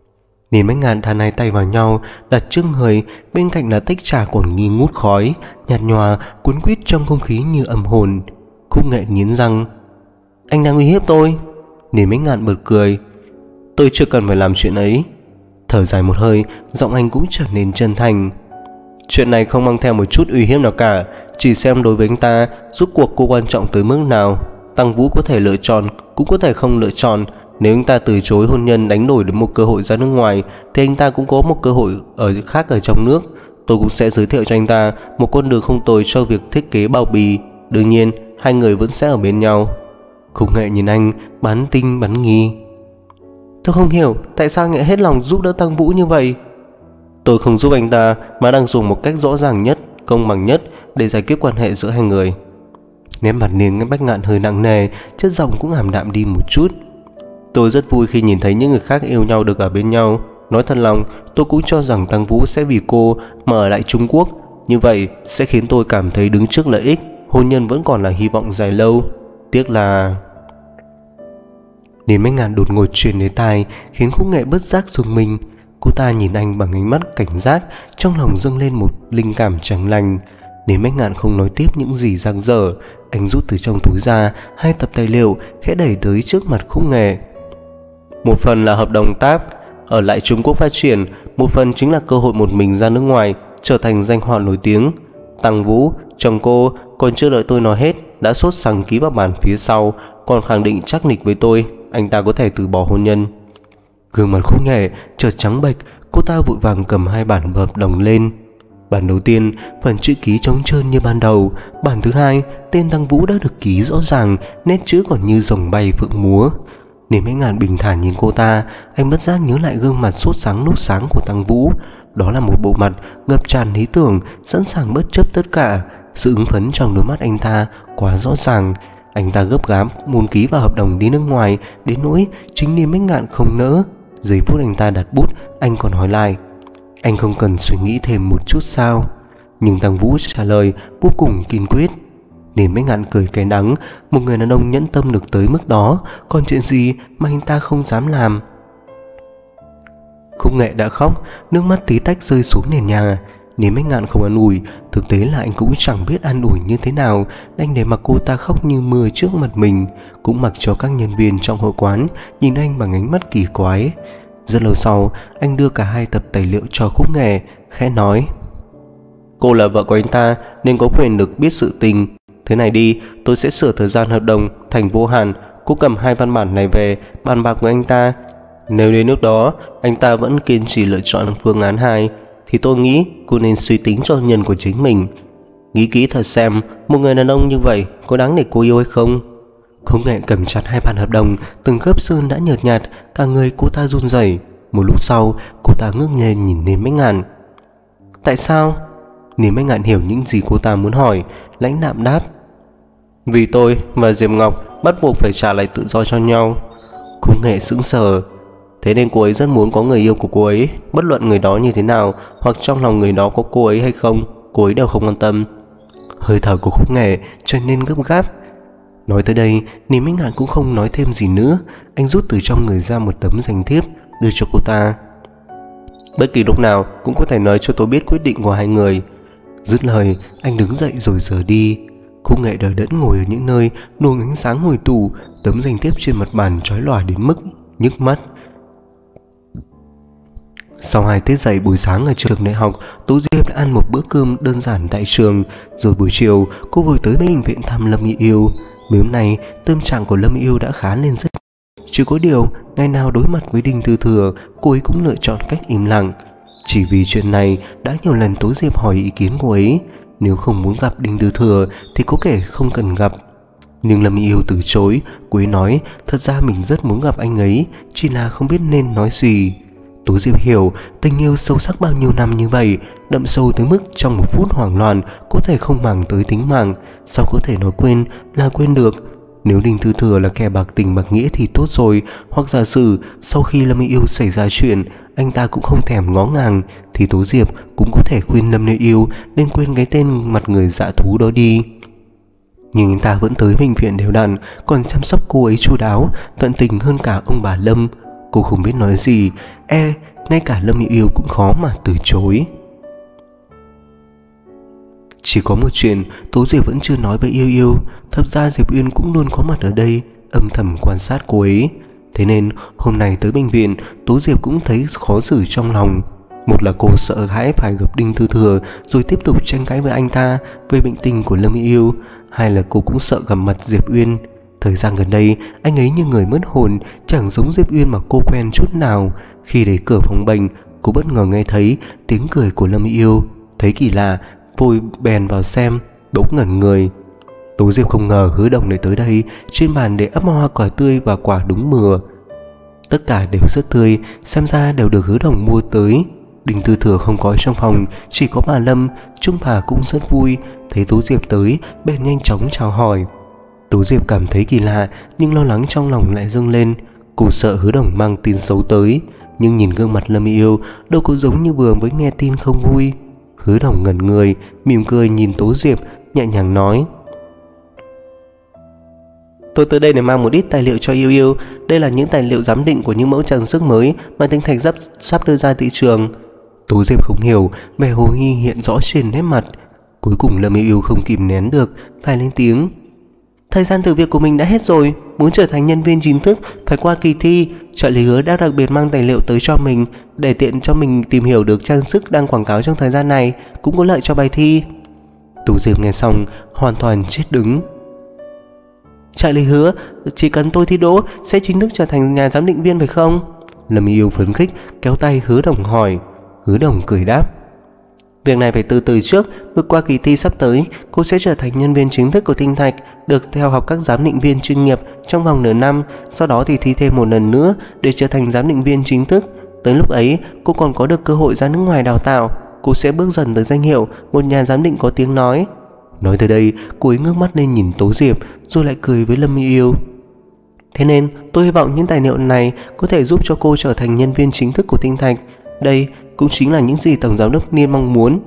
Nhìn Bách Ngạn đan hai tay vào nhau đặt trước người, bên cạnh là tách trà còn nghi ngút khói nhạt nhòa cuốn quýt trong không khí như âm hồn. Khúc Nghệ nghiến răng. Anh đang uy hiếp tôi? Nhìn Bách Ngạn bật cười. Tôi chưa cần phải làm chuyện ấy. Thở dài một hơi, giọng anh cũng trở nên chân thành. Chuyện này không mang theo một chút uy hiếp nào cả, chỉ xem đối với anh ta rốt cuộc cô quan trọng tới mức nào. Tăng Vũ có thể lựa chọn, cũng có thể không lựa chọn. Nếu anh ta từ chối hôn nhân đánh đổi đến một cơ hội ra nước ngoài, thì anh ta cũng có một cơ hội khác ở trong nước. Tôi cũng sẽ giới thiệu cho anh ta một con đường không tồi cho việc thiết kế bao bì. Đương nhiên, hai người vẫn sẽ ở bên nhau. Khúc Nghệ nhìn anh, bán tinh bán nghi. Tôi không hiểu tại sao Nghệ hết lòng giúp đỡ Tăng Vũ như vậy. Tôi không giúp anh ta, mà đang dùng một cách rõ ràng nhất, công bằng nhất để giải quyết quan hệ giữa hai người. Nét mặt Niên Bách Ngạn hơi nặng nề, chất giọng cũng ảm đạm đi một chút. Tôi rất vui khi nhìn thấy những người khác yêu nhau được ở bên nhau. Nói thật lòng, tôi cũng cho rằng Tăng Vũ sẽ vì cô mà ở lại Trung Quốc. Như vậy sẽ khiến tôi cảm thấy đứng trước lợi ích, hôn nhân vẫn còn là hy vọng dài lâu. Tiếc là... Niên Bách Ngạn đột ngột truyền đến tai, khiến Khúc Nghệ bất giác rùng mình. Cô ta nhìn anh bằng ánh mắt cảnh giác, trong lòng dâng lên một linh cảm chẳng lành. Niên Bách Ngạn không nói tiếp những gì dang dở. Anh rút từ trong túi ra 2 tập tài liệu, khẽ đẩy tới trước mặt Khúc Nghệ. Một phần là hợp đồng TAP ở lại Trung Quốc phát triển, một phần chính là cơ hội một mình ra nước ngoài trở thành danh họa nổi tiếng. Tăng Vũ, chồng cô, còn chưa đợi tôi nói hết đã sốt sắng ký vào bản phía sau, còn khẳng định chắc nịch với tôi anh ta có thể từ bỏ hôn nhân. Gương mặt Khúc Nghệ chợt trắng bệch, cô ta vội vàng cầm 2 bản hợp đồng lên. Bản đầu tiên, phần chữ ký trống trơn như ban đầu. Bản thứ hai, tên Tăng Vũ đã được ký rõ ràng, nét chữ còn như rồng bay phượng múa. Niên Bách Ngạn bình thản nhìn cô ta, anh bất giác nhớ lại gương mặt sốt sáng lúc sáng của Tăng Vũ. Đó là một bộ mặt ngập tràn lý tưởng, sẵn sàng bất chấp tất cả. Sự hứng phấn trong đôi mắt anh ta quá rõ ràng. Anh ta gấp gáp muốn ký vào hợp đồng đi nước ngoài, đến nỗi chính Niên Bách Ngạn không nỡ. Giây phút anh ta đặt bút, anh còn hỏi lại, anh không cần suy nghĩ thêm một chút sao? Nhưng Tăng Vũ trả lời vô cùng kiên quyết. Niên Bách Ngạn cười cay đắng, một người đàn ông nhẫn tâm được tới mức đó, còn chuyện gì mà anh ta không dám làm? Khúc Nghệ đã khóc, nước mắt tí tách rơi xuống nền nhà. Niên Bách Ngạn không an ủi, thực tế là anh cũng chẳng biết an ủi như thế nào, đành để mặc cô ta khóc như mưa trước mặt mình, cũng mặc cho các nhân viên trong hội quán nhìn anh bằng ánh mắt kỳ quái. Rất lâu sau, anh đưa cả 2 tập tài liệu cho Khúc Nghệ, khẽ nói: Cô là vợ của anh ta nên có quyền được biết sự tình. Thế này đi, tôi sẽ sửa thời gian hợp đồng thành vô hạn. Cô cầm 2 văn bản này về bàn bạc với anh ta. Nếu đến lúc đó anh ta vẫn kiên trì lựa chọn phương án 2, thì tôi nghĩ cô nên suy tính cho nhân của chính mình. Nghĩ kỹ thật xem, một người đàn ông như vậy có đáng để cô yêu hay không? Khúc Nghệ cầm chặt 2 bản hợp đồng, từng khớp xương đã nhợt nhạt, cả người cô ta run rẩy. Một lúc sau, cô ta ngước lên nhìn Niên Bách Ngạn. Tại sao? Niên Bách Ngạn hiểu những gì cô ta muốn hỏi, lãnh đạm đáp: Vì tôi và Diệp Ngọc bắt buộc phải trả lại tự do cho nhau. Khúc Nghệ sững sờ. Thế nên cô ấy rất muốn có người yêu của cô ấy, bất luận người đó như thế nào, hoặc trong lòng người đó có cô ấy hay không, cô ấy đều không quan tâm. Hơi thở của Khúc Nghệ trở nên gấp gáp. Nói tới đây, Niên Bách Ngạn cũng không nói thêm gì nữa. Anh rút từ trong người ra một tấm danh thiếp, đưa cho cô ta. Bất kỳ lúc nào cũng có thể nói cho tôi biết quyết định của hai người. Dứt lời, anh đứng dậy rồi rời đi. Khúc Nghệ đờ đẫn ngồi ở những nơi luồng ánh sáng hồi tụ, tấm danh thiếp trên mặt bàn chói lòa đến mức nhức mắt. Sau 2 tiết dạy buổi sáng ở trường đại học, Tú Diệp đã ăn một bữa cơm đơn giản tại trường. Rồi buổi chiều, cô vừa tới bệnh viện thăm Lâm Ý Yêu. Mấy hôm nay, tâm trạng của Lâm Ý Yêu đã khá lên rất. Chỉ có điều, ngày nào đối mặt với Đinh Tư Thừa, cô ấy cũng lựa chọn cách im lặng. Chỉ vì chuyện này, đã nhiều lần Tú Diệp hỏi ý kiến cô ấy. Nếu không muốn gặp Đinh Tư Thừa thì có thể không cần gặp. Nhưng Lâm Ý Yêu từ chối. Cô ấy nói thật ra mình rất muốn gặp anh ấy, chỉ là không biết nên nói gì. Tú Diệp hiểu tình yêu sâu sắc bao nhiêu năm như vậy, đậm sâu tới mức trong một phút hoảng loạn có thể không màng tới tính mạng. Sao có thể nói quên là quên được? Nếu Đinh Tư Thừa là kẻ bạc tình bạc nghĩa thì tốt rồi. Hoặc giả sử sau khi Lâm Ý Yêu xảy ra chuyện, anh ta cũng không thèm ngó ngàng, thì Tú Diệp cũng có thể khuyên Lâm Ý Yêu nên quên cái tên mặt người dạ thú đó đi. Nhưng anh ta vẫn tới bệnh viện đều đặn, còn chăm sóc cô ấy chu đáo, tận tình hơn cả ông bà Lâm. Cô không biết nói gì. ngay cả Lâm Yêu Yêu cũng khó mà từ chối. Chỉ có một chuyện Tố Diệp vẫn chưa nói với Yêu Yêu. Thật ra Diệp Uyên cũng luôn có mặt ở đây, âm thầm quan sát cô ấy. Thế nên hôm nay tới bệnh viện, Tố Diệp cũng thấy khó xử trong lòng. Một là cô sợ hãi phải gặp Đinh Tư Thừa rồi tiếp tục tranh cãi với anh ta về bệnh tình của Lâm Yêu Yêu. Hai là cô cũng sợ gặp mặt Diệp Uyên. Thời gian gần đây anh ấy như người mất hồn, chẳng giống Diệp Uyên mà cô quen chút nào. Khi đẩy cửa phòng bệnh, cô bất ngờ nghe thấy tiếng cười của Lâm Yêu Yêu. Thấy kỳ lạ, vội bèn vào xem, bỗng ngẩn người. Tố Diệp không ngờ Hứa Đồng lại tới đây. Trên bàn để ắp hoa quả tươi và quả đúng mùa. Tất cả đều rất tươi, xem ra đều được Hứa Đồng mua tới. Đinh Tư Thừa không có trong phòng, chỉ có bà Lâm. Trung bà cũng rất vui, thấy Tố Diệp tới bèn nhanh chóng chào hỏi. Tố Diệp cảm thấy kỳ lạ, nhưng lo lắng trong lòng lại dâng lên. Cô sợ Hứa Đồng mang tin xấu tới, nhưng nhìn gương mặt Lâm Yêu Yêu đâu có giống như vừa mới nghe tin không vui. Hứa Đồng ngẩn người, mỉm cười nhìn Tố Diệp, nhẹ nhàng nói: "Tôi tới đây để mang một ít tài liệu cho Yêu Yêu. Đây là những tài liệu giám định của những mẫu trang sức mới mà Tinh Thạch sắp đưa ra thị trường." Tố Diệp không hiểu, vẻ hồ nghi hiện rõ trên nét mặt. Cuối cùng Lâm Yêu Yêu không kìm nén được, phải lên tiếng: "Thời gian thử việc của mình đã hết rồi, muốn trở thành nhân viên chính thức phải qua kỳ thi. Trợ lý Hứa đã đặc biệt mang tài liệu tới cho mình, để tiện cho mình tìm hiểu được trang sức đang quảng cáo trong thời gian này, cũng có lợi cho bài thi." Tố Diệp nghe xong hoàn toàn chết đứng. "Trợ lý Hứa, chỉ cần tôi thi đỗ sẽ chính thức trở thành nhà giám định viên phải không?" Lâm Yêu Yêu phấn khích kéo tay Hứa Đồng hỏi. Hứa Đồng cười đáp: "Việc này phải từ từ trước, bước qua kỳ thi sắp tới, cô sẽ trở thành nhân viên chính thức của Tinh Thạch, được theo học các giám định viên chuyên nghiệp trong vòng nửa năm, sau đó thì thi thêm một lần nữa để trở thành giám định viên chính thức. Tới lúc ấy, cô còn có được cơ hội ra nước ngoài đào tạo, cô sẽ bước dần tới danh hiệu một nhà giám định có tiếng nói." Nói tới đây, cô ấy ngước mắt lên nhìn Tố Diệp, rồi lại cười với Lâm Yêu Yêu. "Thế nên, tôi hy vọng những tài liệu này có thể giúp cho cô trở thành nhân viên chính thức của Tinh Thạch. Đây cũng chính là những gì Tổng Giám đốc Niên mong muốn."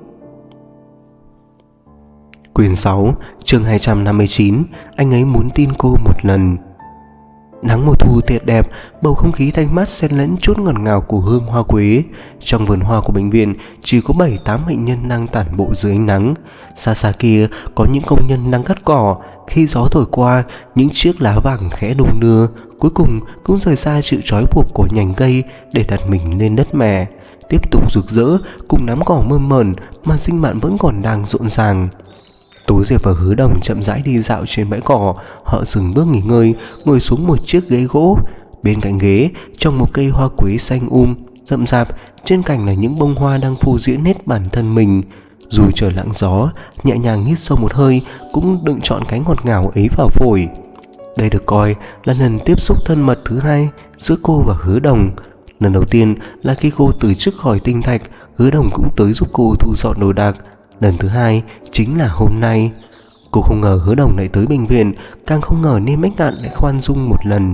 Quyển 6, chương 259, anh ấy muốn tin cô một lần. Nắng mùa thu tuyệt đẹp, bầu không khí thanh mát xen lẫn chút ngọt ngào của hương hoa quế. Trong vườn hoa của bệnh viện chỉ có 7-8 bệnh nhân đang tản bộ dưới ánh nắng. Xa xa kia có những công nhân đang cắt cỏ. Khi gió thổi qua, những chiếc lá vàng khẽ đung đưa, cuối cùng cũng rời xa sự trói buộc của nhành cây để đặt mình lên đất mẹ, tiếp tục rực rỡ cùng nắm cỏ mơn mởn mà sinh mạng vẫn còn đang rộn ràng. Tố Diệp và Hứa Đồng chậm rãi đi dạo trên bãi cỏ. Họ dừng bước nghỉ ngơi, ngồi xuống một chiếc ghế gỗ. Bên cạnh ghế trồng một cây hoa quế xanh rậm rạp, trên cành là những bông hoa đang phô diễn hết bản thân mình. Dù trời lặng gió, nhẹ nhàng hít sâu một hơi cũng đừng chọn cái ngọt ngào ấy vào phổi. Đây được coi là lần tiếp xúc thân mật thứ hai giữa cô và Hứa Đồng. Lần đầu tiên là khi cô từ chức khỏi Tinh Thạch, Hứa Đồng cũng tới giúp cô thu dọn đồ đạc. Lần thứ hai chính là hôm nay. Cô không ngờ Hứa Đồng lại tới bệnh viện, càng không ngờ Niên Bách Ngạn lại khoan dung một lần.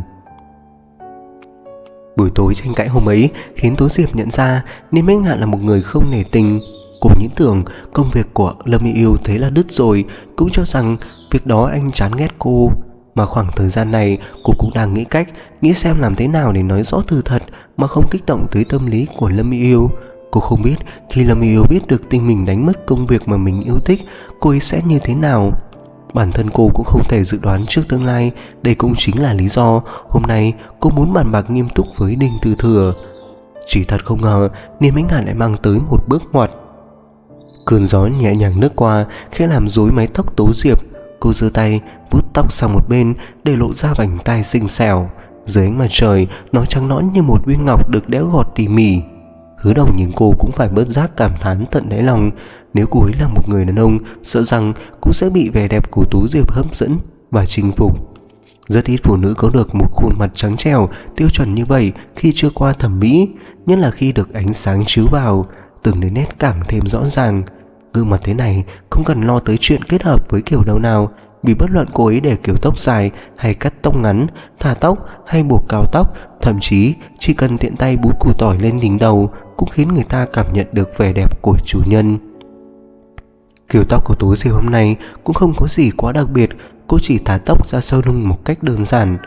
Buổi tối tranh cãi hôm ấy khiến Tố Diệp nhận ra Niên Bách Ngạn là một người không nể tình. Cô nghĩ tưởng công việc của Lâm Yêu Yêu thế là đứt rồi, cũng cho rằng việc đó anh chán ghét cô. Mà khoảng thời gian này cô cũng đang nghĩ xem làm thế nào để nói rõ sự thật mà không kích động tới tâm lý của Lâm Yêu Yêu. Cô không biết khi Lâm Yêu Yêu biết được tin mình đánh mất công việc mà mình yêu thích, cô ấy sẽ như thế nào. Bản thân cô cũng không thể dự đoán trước tương lai. Đây cũng chính là lý do hôm nay cô muốn bàn bạc nghiêm túc với Đinh Tư Thừa. Chỉ thật không ngờ Niên Bách Ngạn lại mang tới một bước ngoặt. Cơn gió nhẹ nhàng lướt qua khẽ làm rối mái tóc Tố Diệp. Cô giơ tay vuốt tóc sang một bên để lộ ra vành tai xinh xẻo. Dưới ánh mặt trời, nó trắng nõn như một viên ngọc được đẽo gọt tỉ mỉ. Hứa Đồng nhìn cô cũng phải bớt giác cảm thán tận đáy lòng. Nếu cô ấy là một người đàn ông, sợ rằng cũng sẽ bị vẻ đẹp của Tố Diệp hấp dẫn và chinh phục. Rất ít phụ nữ có được một khuôn mặt trắng trẻo tiêu chuẩn như vậy khi chưa qua thẩm mỹ, nhất là khi được ánh sáng chiếu vào, từng đến nét càng thêm rõ ràng. Gương mặt thế này không cần lo tới chuyện kết hợp với kiểu đâu nào, vì bất luận cô ấy để kiểu tóc dài hay cắt tóc ngắn, thả tóc hay buộc cao tóc, thậm chí chỉ cần tiện tay búi củ tỏi lên đỉnh đầu cũng khiến người ta cảm nhận được vẻ đẹp của chủ nhân. Kiểu tóc của Tố Diệp hôm nay cũng không có gì quá đặc biệt, cô chỉ thả tóc ra sau lưng một cách đơn giản.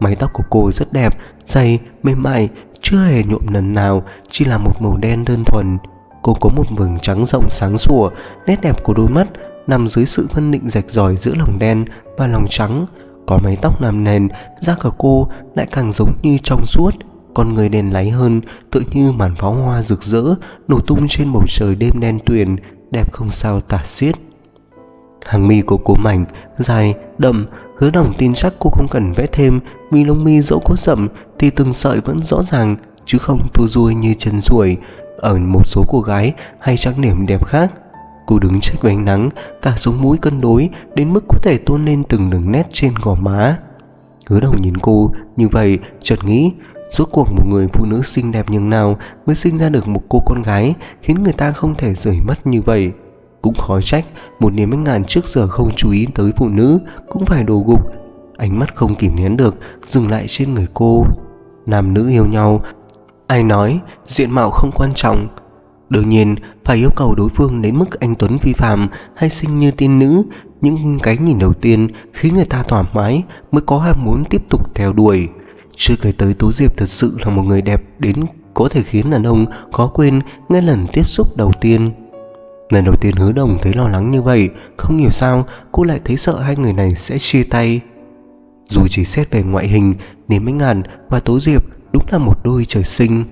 Mái tóc của cô rất đẹp, dày, mềm mại, chưa hề nhuộm lần nào, chỉ là một màu đen đơn thuần. Cô có một vầng trắng rộng sáng sủa, nét đẹp của đôi mắt nằm dưới sự phân định rạch ròi giữa lòng đen và lòng trắng. Có mái tóc làm nền, da của cô lại càng giống như trong suốt, con người đen láy hơn, tựa như màn pháo hoa rực rỡ nổ tung trên bầu trời đêm đen tuyền, đẹp không sao tả xiết. Hàng mi của cô mảnh, dài, đậm. Hứa Đồng tin chắc cô không cần vẽ thêm, vì lông mi dẫu có rậm thì từng sợi vẫn rõ ràng, chứ không tua ruồi như chân ruồi ở một số cô gái hay trang điểm đẹp khác. Cô đứng trước ánh nắng, cả sống mũi cân đối đến mức có thể tôn lên từng đường nét trên gò má. Hứa Đồng nhìn cô như vậy, chợt nghĩ, rốt cuộc một người phụ nữ xinh đẹp nhường nào mới sinh ra được một cô con gái khiến người ta không thể rời mắt như vậy. Cũng khó trách một niềm anh ngàn trước giờ không chú ý tới phụ nữ cũng phải đổ gục. Ánh mắt không kìm nén được dừng lại trên người cô. Nam nữ yêu nhau, ai nói diện mạo không quan trọng. Đương nhiên phải yêu cầu đối phương đến mức anh tuấn phi phàm hay xinh như tiên nữ. Những cái nhìn đầu tiên khiến người ta thoải mái mới có ham muốn tiếp tục theo đuổi. Chưa kể tới Tố Diệp thật sự là một người đẹp đến có thể khiến đàn ông khó quên ngay lần tiếp xúc đầu tiên. Lần đầu tiên Hứa Đồng thấy lo lắng như vậy, không hiểu sao cô lại thấy sợ hai người này sẽ chia tay. Dù chỉ xét về ngoại hình, Niềm Ánh Ngàn và Tố Diệp đúng là một đôi trời sinh.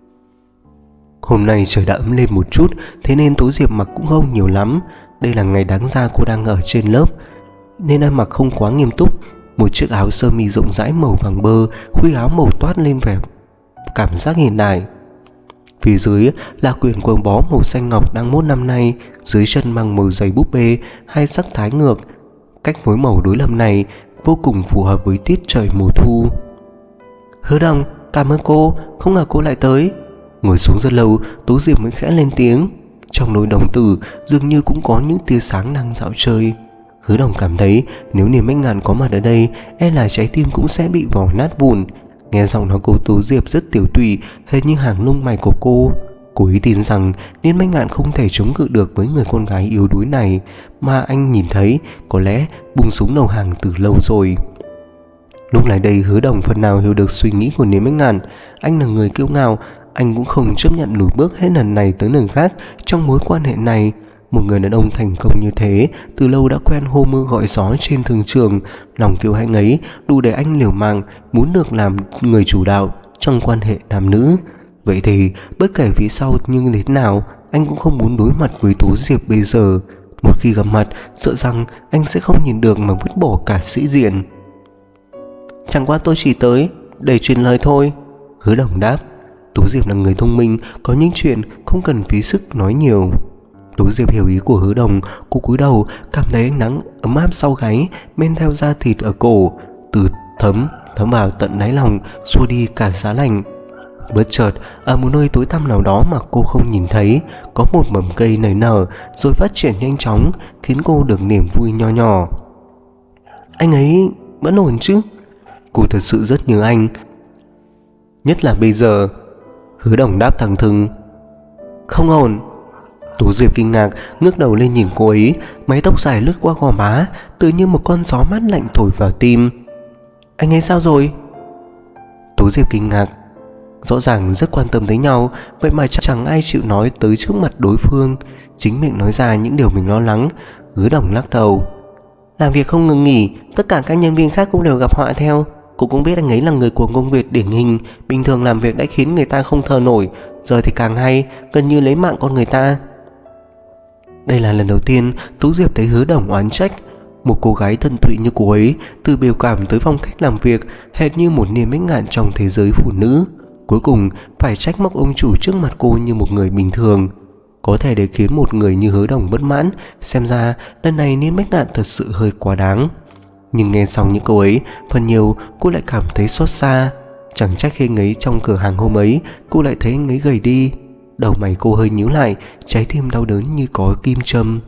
Hôm nay trời đã ấm lên một chút, thế nên Tố Diệp mặc cũng không nhiều lắm. Đây là ngày đáng ra cô đang ở trên lớp, nên ăn mặc không quá nghiêm túc. Một chiếc áo sơ mi rộng rãi màu vàng bơ, khuy áo màu toát lên vẻ cảm giác hiện đại. Phía dưới là quyển quần bó màu xanh ngọc đang mốt năm nay, dưới chân mang màu giày búp bê hai sắc thái ngược. Cách phối màu đối lập này vô cùng phù hợp với tiết trời mùa thu. Hứa Đồng, cảm ơn cô, không ngờ cô lại tới. Ngồi xuống rất lâu, Tố Diệp mới khẽ lên tiếng. Trong đôi đồng tử dường như cũng có những tia sáng đang dạo chơi. Hứa Đồng cảm thấy nếu Niềm Ánh Ngàn có mặt ở đây, e là trái tim cũng sẽ bị vò nát vụn. Nghe giọng nói cô Tố Diệp rất tiểu tụy, hệt như hàng lông mày của cô. Cô ấy tin rằng Niềm Ánh Ngàn không thể chống cự được với người con gái yếu đuối này, mà anh nhìn thấy có lẽ bung súng đầu hàng từ lâu rồi. Lúc này đây Hứa Đồng phần nào hiểu được suy nghĩ của Niềm Ánh Ngàn. Anh là người kiêu ngạo, anh cũng không chấp nhận lùi bước hết lần này tới lần khác trong mối quan hệ này. Một người đàn ông thành công như thế từ lâu đã quen hô mưa gọi gió trên thương trường. Lòng kiêu hãnh ấy đủ để anh liều mạng muốn được làm người chủ đạo trong quan hệ nam nữ. Vậy thì bất kể phía sau như thế nào, anh cũng không muốn đối mặt với Tố Diệp bây giờ. Một khi gặp mặt, sợ rằng anh sẽ không nhìn được mà vứt bỏ cả sĩ diện. Chẳng qua tôi chỉ tới để truyền lời thôi, Hứa Đồng đáp. Tố Diệp là người thông minh, có những chuyện không cần phí sức nói nhiều. Tố Diệp hiểu ý của Hứa Đồng, cô cúi đầu, cảm thấy ánh nắng ấm áp sau gáy men theo da thịt ở cổ, từ thấm vào tận đáy lòng, xua đi cả giá lạnh. Bất chợt, ở một nơi tối tăm nào đó mà cô không nhìn thấy, có một mầm cây nảy nở rồi phát triển nhanh chóng, khiến cô được niềm vui nho nhỏ. Anh ấy vẫn ổn chứ? Cô thật sự rất nhớ anh, nhất là bây giờ. Hứa Đồng đáp thẳng thừng. Không ổn. Tố Diệp kinh ngạc ngước đầu lên nhìn cô ấy, mái tóc dài lướt qua gò má, tự như một con gió mát lạnh thổi vào tim. Anh ấy sao rồi? Tố Diệp kinh ngạc. Rõ ràng rất quan tâm tới nhau, vậy mà chẳng ai chịu nói tới trước mặt đối phương, chính miệng nói ra những điều mình lo lắng. Hứa Đồng lắc đầu. Làm việc không ngừng nghỉ, tất cả các nhân viên khác cũng đều gặp họa theo. Cô cũng biết anh ấy là người của công việc điển hình, bình thường làm việc đã khiến người ta không thở nổi, giờ thì càng hay, gần như lấy mạng con người ta. Đây là lần đầu tiên Tố Diệp thấy Hứa Đồng oán trách. Một cô gái thân thụy như cô ấy, từ biểu cảm tới phong cách làm việc, hệt như một Niềm Ánh Ngàn trong thế giới phụ nữ, cuối cùng phải trách móc ông chủ trước mặt cô như một người bình thường. Có thể để khiến một người như Hứa Đồng bất mãn, xem ra lần này Niềm Ánh Ngàn thật sự hơi quá đáng. Nhưng nghe xong những câu ấy, phần nhiều cô lại cảm thấy xót xa. Chẳng trách khi ấy trong cửa hàng hôm ấy, cô lại thấy anh ấy gầy đi. Đầu mày cô hơi nhíu lại, trái tim đau đớn như có kim châm.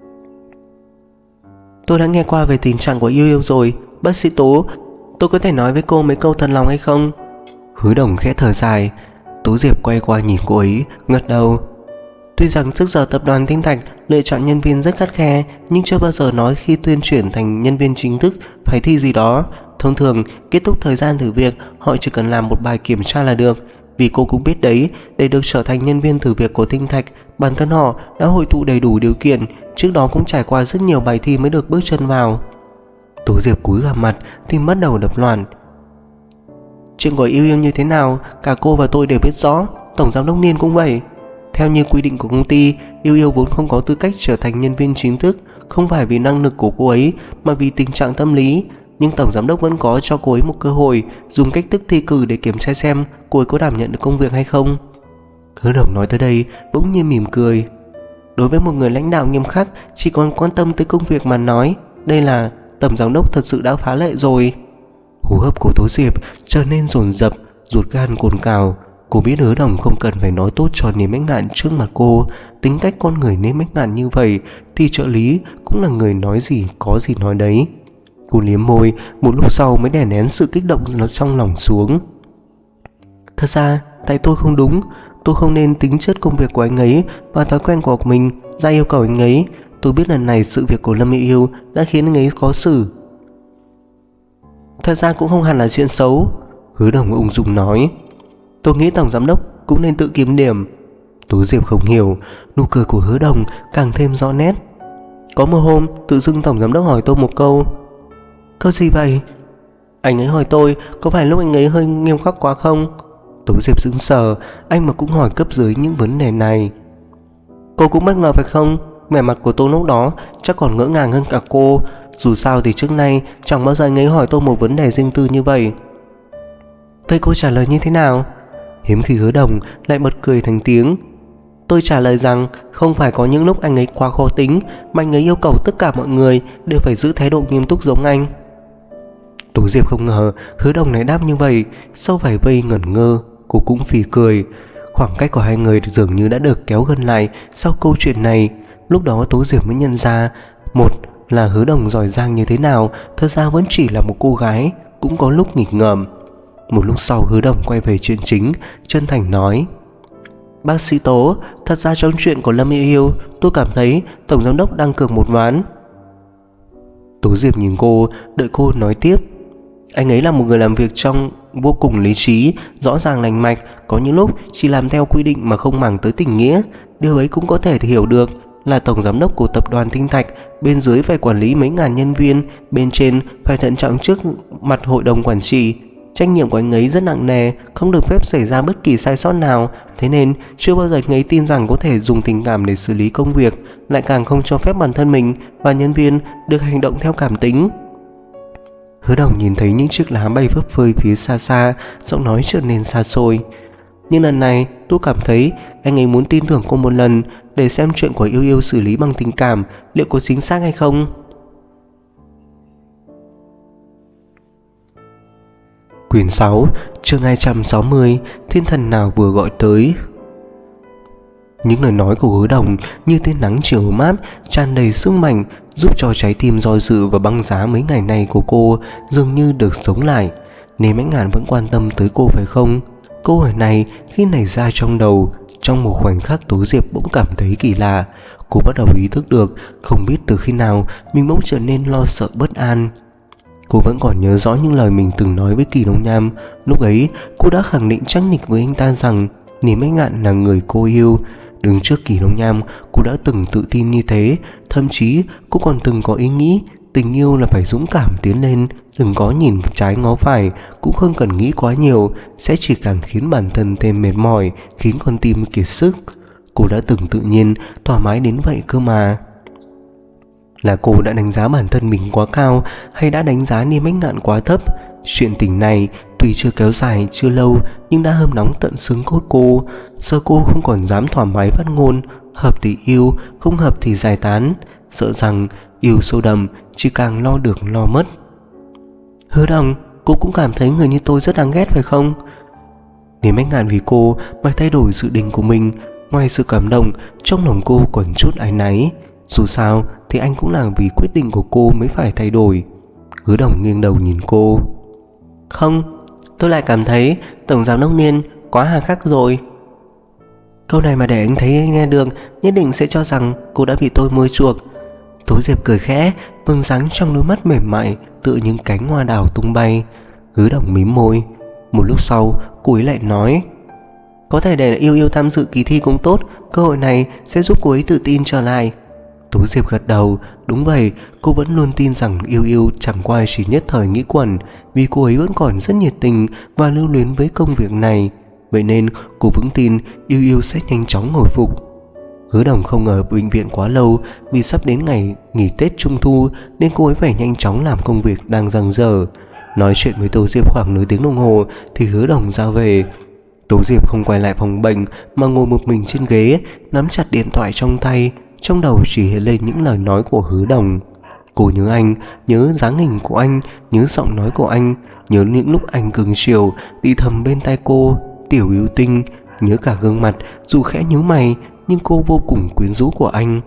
Tôi đã nghe qua về tình trạng của Yêu Yêu rồi, bác sĩ Tố, tôi có thể nói với cô mấy câu thật lòng hay không? Hứa Đồng khẽ thở dài. Tố Diệp quay qua nhìn cô ấy, gật đầu. Tuy rằng trước giờ tập đoàn Tinh Thạch lựa chọn nhân viên rất khắt khe, nhưng chưa bao giờ nói khi tuyên chuyển thành nhân viên chính thức phải thi gì đó. Thông thường, kết thúc thời gian thử việc, họ chỉ cần làm một bài kiểm tra là được. Vì cô cũng biết đấy, để được trở thành nhân viên thử việc của Tinh Thạch, bản thân họ đã hội tụ đầy đủ điều kiện, trước đó cũng trải qua rất nhiều bài thi mới được bước chân vào. Tố Diệp cúi gằm mặt, tim bắt đầu đập loạn. Chuyện của Yêu Yêu như thế nào, cả cô và tôi đều biết rõ, tổng giám đốc Niên cũng vậy. Theo như quy định của công ty, Yêu Yêu vốn không có tư cách trở thành nhân viên chính thức, không phải vì năng lực của cô ấy mà vì tình trạng tâm lý. Nhưng tổng giám đốc vẫn có cho cô ấy một cơ hội, dùng cách thức thi cử để kiểm tra xem cô ấy có đảm nhận được công việc hay không. Hứa Đồng nói tới đây bỗng nhiên mỉm cười. Đối với một người lãnh đạo nghiêm khắc chỉ còn quan tâm tới công việc mà nói, đây là tổng giám đốc thật sự đã phá lệ rồi. Hô hấp của Tố Diệp trở nên dồn dập, ruột gan cồn cào. Cô biết Hứa Đồng không cần phải nói tốt cho Niêm Bách Ngạn trước mặt cô. Tính cách con người Niêm Bách Ngạn như vậy thì trợ lý cũng là người nói gì có gì nói đấy. Cô liếm môi, một lúc sau mới đè nén sự kích động trong lòng xuống. Thật ra tại tôi không đúng, tôi không nên tính chất công việc của anh ấy và thói quen của mình ra yêu cầu anh ấy. Tôi biết lần này sự việc của Lâm Mỹ Yêu đã khiến anh ấy khó xử. Thật ra cũng không hẳn là chuyện xấu, Hứa Đồng ung dung nói. Tôi nghĩ tổng giám đốc cũng nên tự kiểm điểm. Tố Diệp không hiểu, nụ cười của Hứa Đồng càng thêm rõ nét. Có một hôm tự dưng tổng giám đốc hỏi tôi một câu. Câu gì vậy? Anh ấy hỏi tôi có phải lúc anh ấy hơi nghiêm khắc quá không? Tố Diệp sững sờ, anh mà cũng hỏi cấp dưới những vấn đề này. Cô cũng bất ngờ phải không? Vẻ mặt của tôi lúc đó chắc còn ngỡ ngàng hơn cả cô. Dù sao thì trước nay chẳng bao giờ anh ấy hỏi tôi một vấn đề riêng tư như vậy. Vậy cô trả lời như thế nào? Hiếm khi Hứa Đồng lại bật cười thành tiếng. Tôi trả lời rằng không phải có những lúc anh ấy quá khó tính mà anh ấy yêu cầu tất cả mọi người đều phải giữ thái độ nghiêm túc giống anh. Tố Diệp không ngờ Hứa Đồng lại đáp như vậy. Sau vài giây ngẩn ngơ, cô cũng phì cười. Khoảng cách của hai người dường như đã được kéo gần lại sau câu chuyện này. Lúc đó Tố Diệp mới nhận ra, một là Hứa Đồng giỏi giang như thế nào thật ra vẫn chỉ là một cô gái, cũng có lúc nghịch ngợm. Một lúc sau Hứa Đồng quay về chuyện chính, chân thành nói. Bác sĩ Tố, thật ra trong chuyện của Lâm Mỹ Yêu, tôi cảm thấy tổng giám đốc đang cược một ván. Tố Diệp nhìn cô, đợi cô nói tiếp. Anh ấy là một người làm việc trong vô cùng lý trí, rõ ràng lành mạch, có những lúc chỉ làm theo quy định mà không màng tới tình nghĩa. Điều ấy cũng có thể hiểu được, là tổng giám đốc của tập đoàn Tinh Thạch, bên dưới phải quản lý mấy ngàn nhân viên, bên trên phải thận trọng trước mặt hội đồng quản trị. Trách nhiệm của anh ấy rất nặng nề, không được phép xảy ra bất kỳ sai sót nào. Thế nên chưa bao giờ anh ấy tin rằng có thể dùng tình cảm để xử lý công việc, lại càng không cho phép bản thân mình và nhân viên được hành động theo cảm tính. Hứa Đồng nhìn thấy những chiếc lá bay phấp phới phía xa xa, giọng nói trở nên xa xôi. Nhưng lần này tôi cảm thấy anh ấy muốn tin tưởng cô một lần, để xem chuyện của Yêu Yêu xử lý bằng tình cảm liệu có chính xác hay không. Quyển 6, chương 260, thiên thần nào vừa gọi tới. Những lời nói của Hứa Đồng như tia nắng chiều mát, tràn đầy sức mạnh, giúp cho trái tim do dự và băng giá mấy ngày này của cô dường như được sống lại. Nên Bách Ngạn vẫn quan tâm tới cô phải không? Câu hỏi này khi nảy ra trong đầu, trong một khoảnh khắc Tố Diệp bỗng cảm thấy kỳ lạ. Cô bắt đầu ý thức được, không biết từ khi nào mình bỗng trở nên lo sợ bất an. Cô vẫn còn nhớ rõ những lời mình từng nói với Kỳ Đông Nham. Lúc ấy cô đã khẳng định chắc nịch với anh ta rằng Niêm Bách Ngạn là người cô yêu. Đứng trước Kỳ Đông Nham, cô đã từng tự tin như thế. Thậm chí cô còn từng có ý nghĩ tình yêu là phải dũng cảm tiến lên, đừng có nhìn trái ngó phải, cũng không cần nghĩ quá nhiều, sẽ chỉ càng khiến bản thân thêm mệt mỏi, khiến con tim kiệt sức. Cô đã từng tự nhiên, thoải mái đến vậy cơ mà. Là cô đã đánh giá bản thân mình quá cao, hay đã đánh giá Niêm Bách Ngạn quá thấp? Chuyện tình này tuy chưa kéo dài chưa lâu, nhưng đã hâm nóng tận xương cốt cô. Giờ cô không còn dám thoải mái phát ngôn, hợp thì yêu, không hợp thì giải tán. Sợ rằng yêu sâu đậm chỉ càng lo được lo mất. Hứa Đồng, cô cũng cảm thấy người như tôi rất đáng ghét phải không? Niêm Bách Ngạn vì cô mà thay đổi dự định của mình. Ngoài sự cảm động, trong lòng cô còn chút áy náy. Dù sao thì anh cũng là vì quyết định của cô mới phải thay đổi. Hứa Đồng nghiêng đầu nhìn cô. Không, tôi lại cảm thấy tổng giám đốc Niên quá hà khắc rồi. Câu này mà để anh thấy nghe được, nhất định sẽ cho rằng cô đã bị tôi mua chuộc. Tố Diệp cười khẽ, vầng sáng trong đôi mắt mềm mại tựa những cánh hoa đào tung bay. Hứa Đồng mím môi. Một lúc sau, cô ấy lại nói: có thể để Yêu Yêu tham dự kỳ thi cũng tốt, cơ hội này sẽ giúp cô ấy tự tin trở lại. Tố Diệp gật đầu. Đúng vậy, cô vẫn luôn tin rằng Yêu Yêu chẳng qua chỉ nhất thời nghĩ quẩn, vì cô ấy vẫn còn rất nhiệt tình và lưu luyến với công việc này. Vậy nên cô vững tin Yêu Yêu sẽ nhanh chóng hồi phục. Hứa Đồng không ở bệnh viện quá lâu, vì sắp đến ngày nghỉ Tết Trung Thu nên cô ấy phải nhanh chóng làm công việc đang dang dở. Nói chuyện với Tố Diệp khoảng nửa tiếng đồng hồ thì Hứa Đồng ra về. Tố Diệp không quay lại phòng bệnh mà ngồi một mình trên ghế, nắm chặt điện thoại trong tay, trong đầu chỉ hiện lên những lời nói của Hứa Đồng. Cô nhớ anh, nhớ dáng hình của anh, nhớ giọng nói của anh, nhớ những lúc anh cưng chiều thì thầm bên tai cô: tiểu yêu tinh. Nhớ cả gương mặt dù khẽ nhíu mày nhưng cô vô cùng quyến rũ của anh.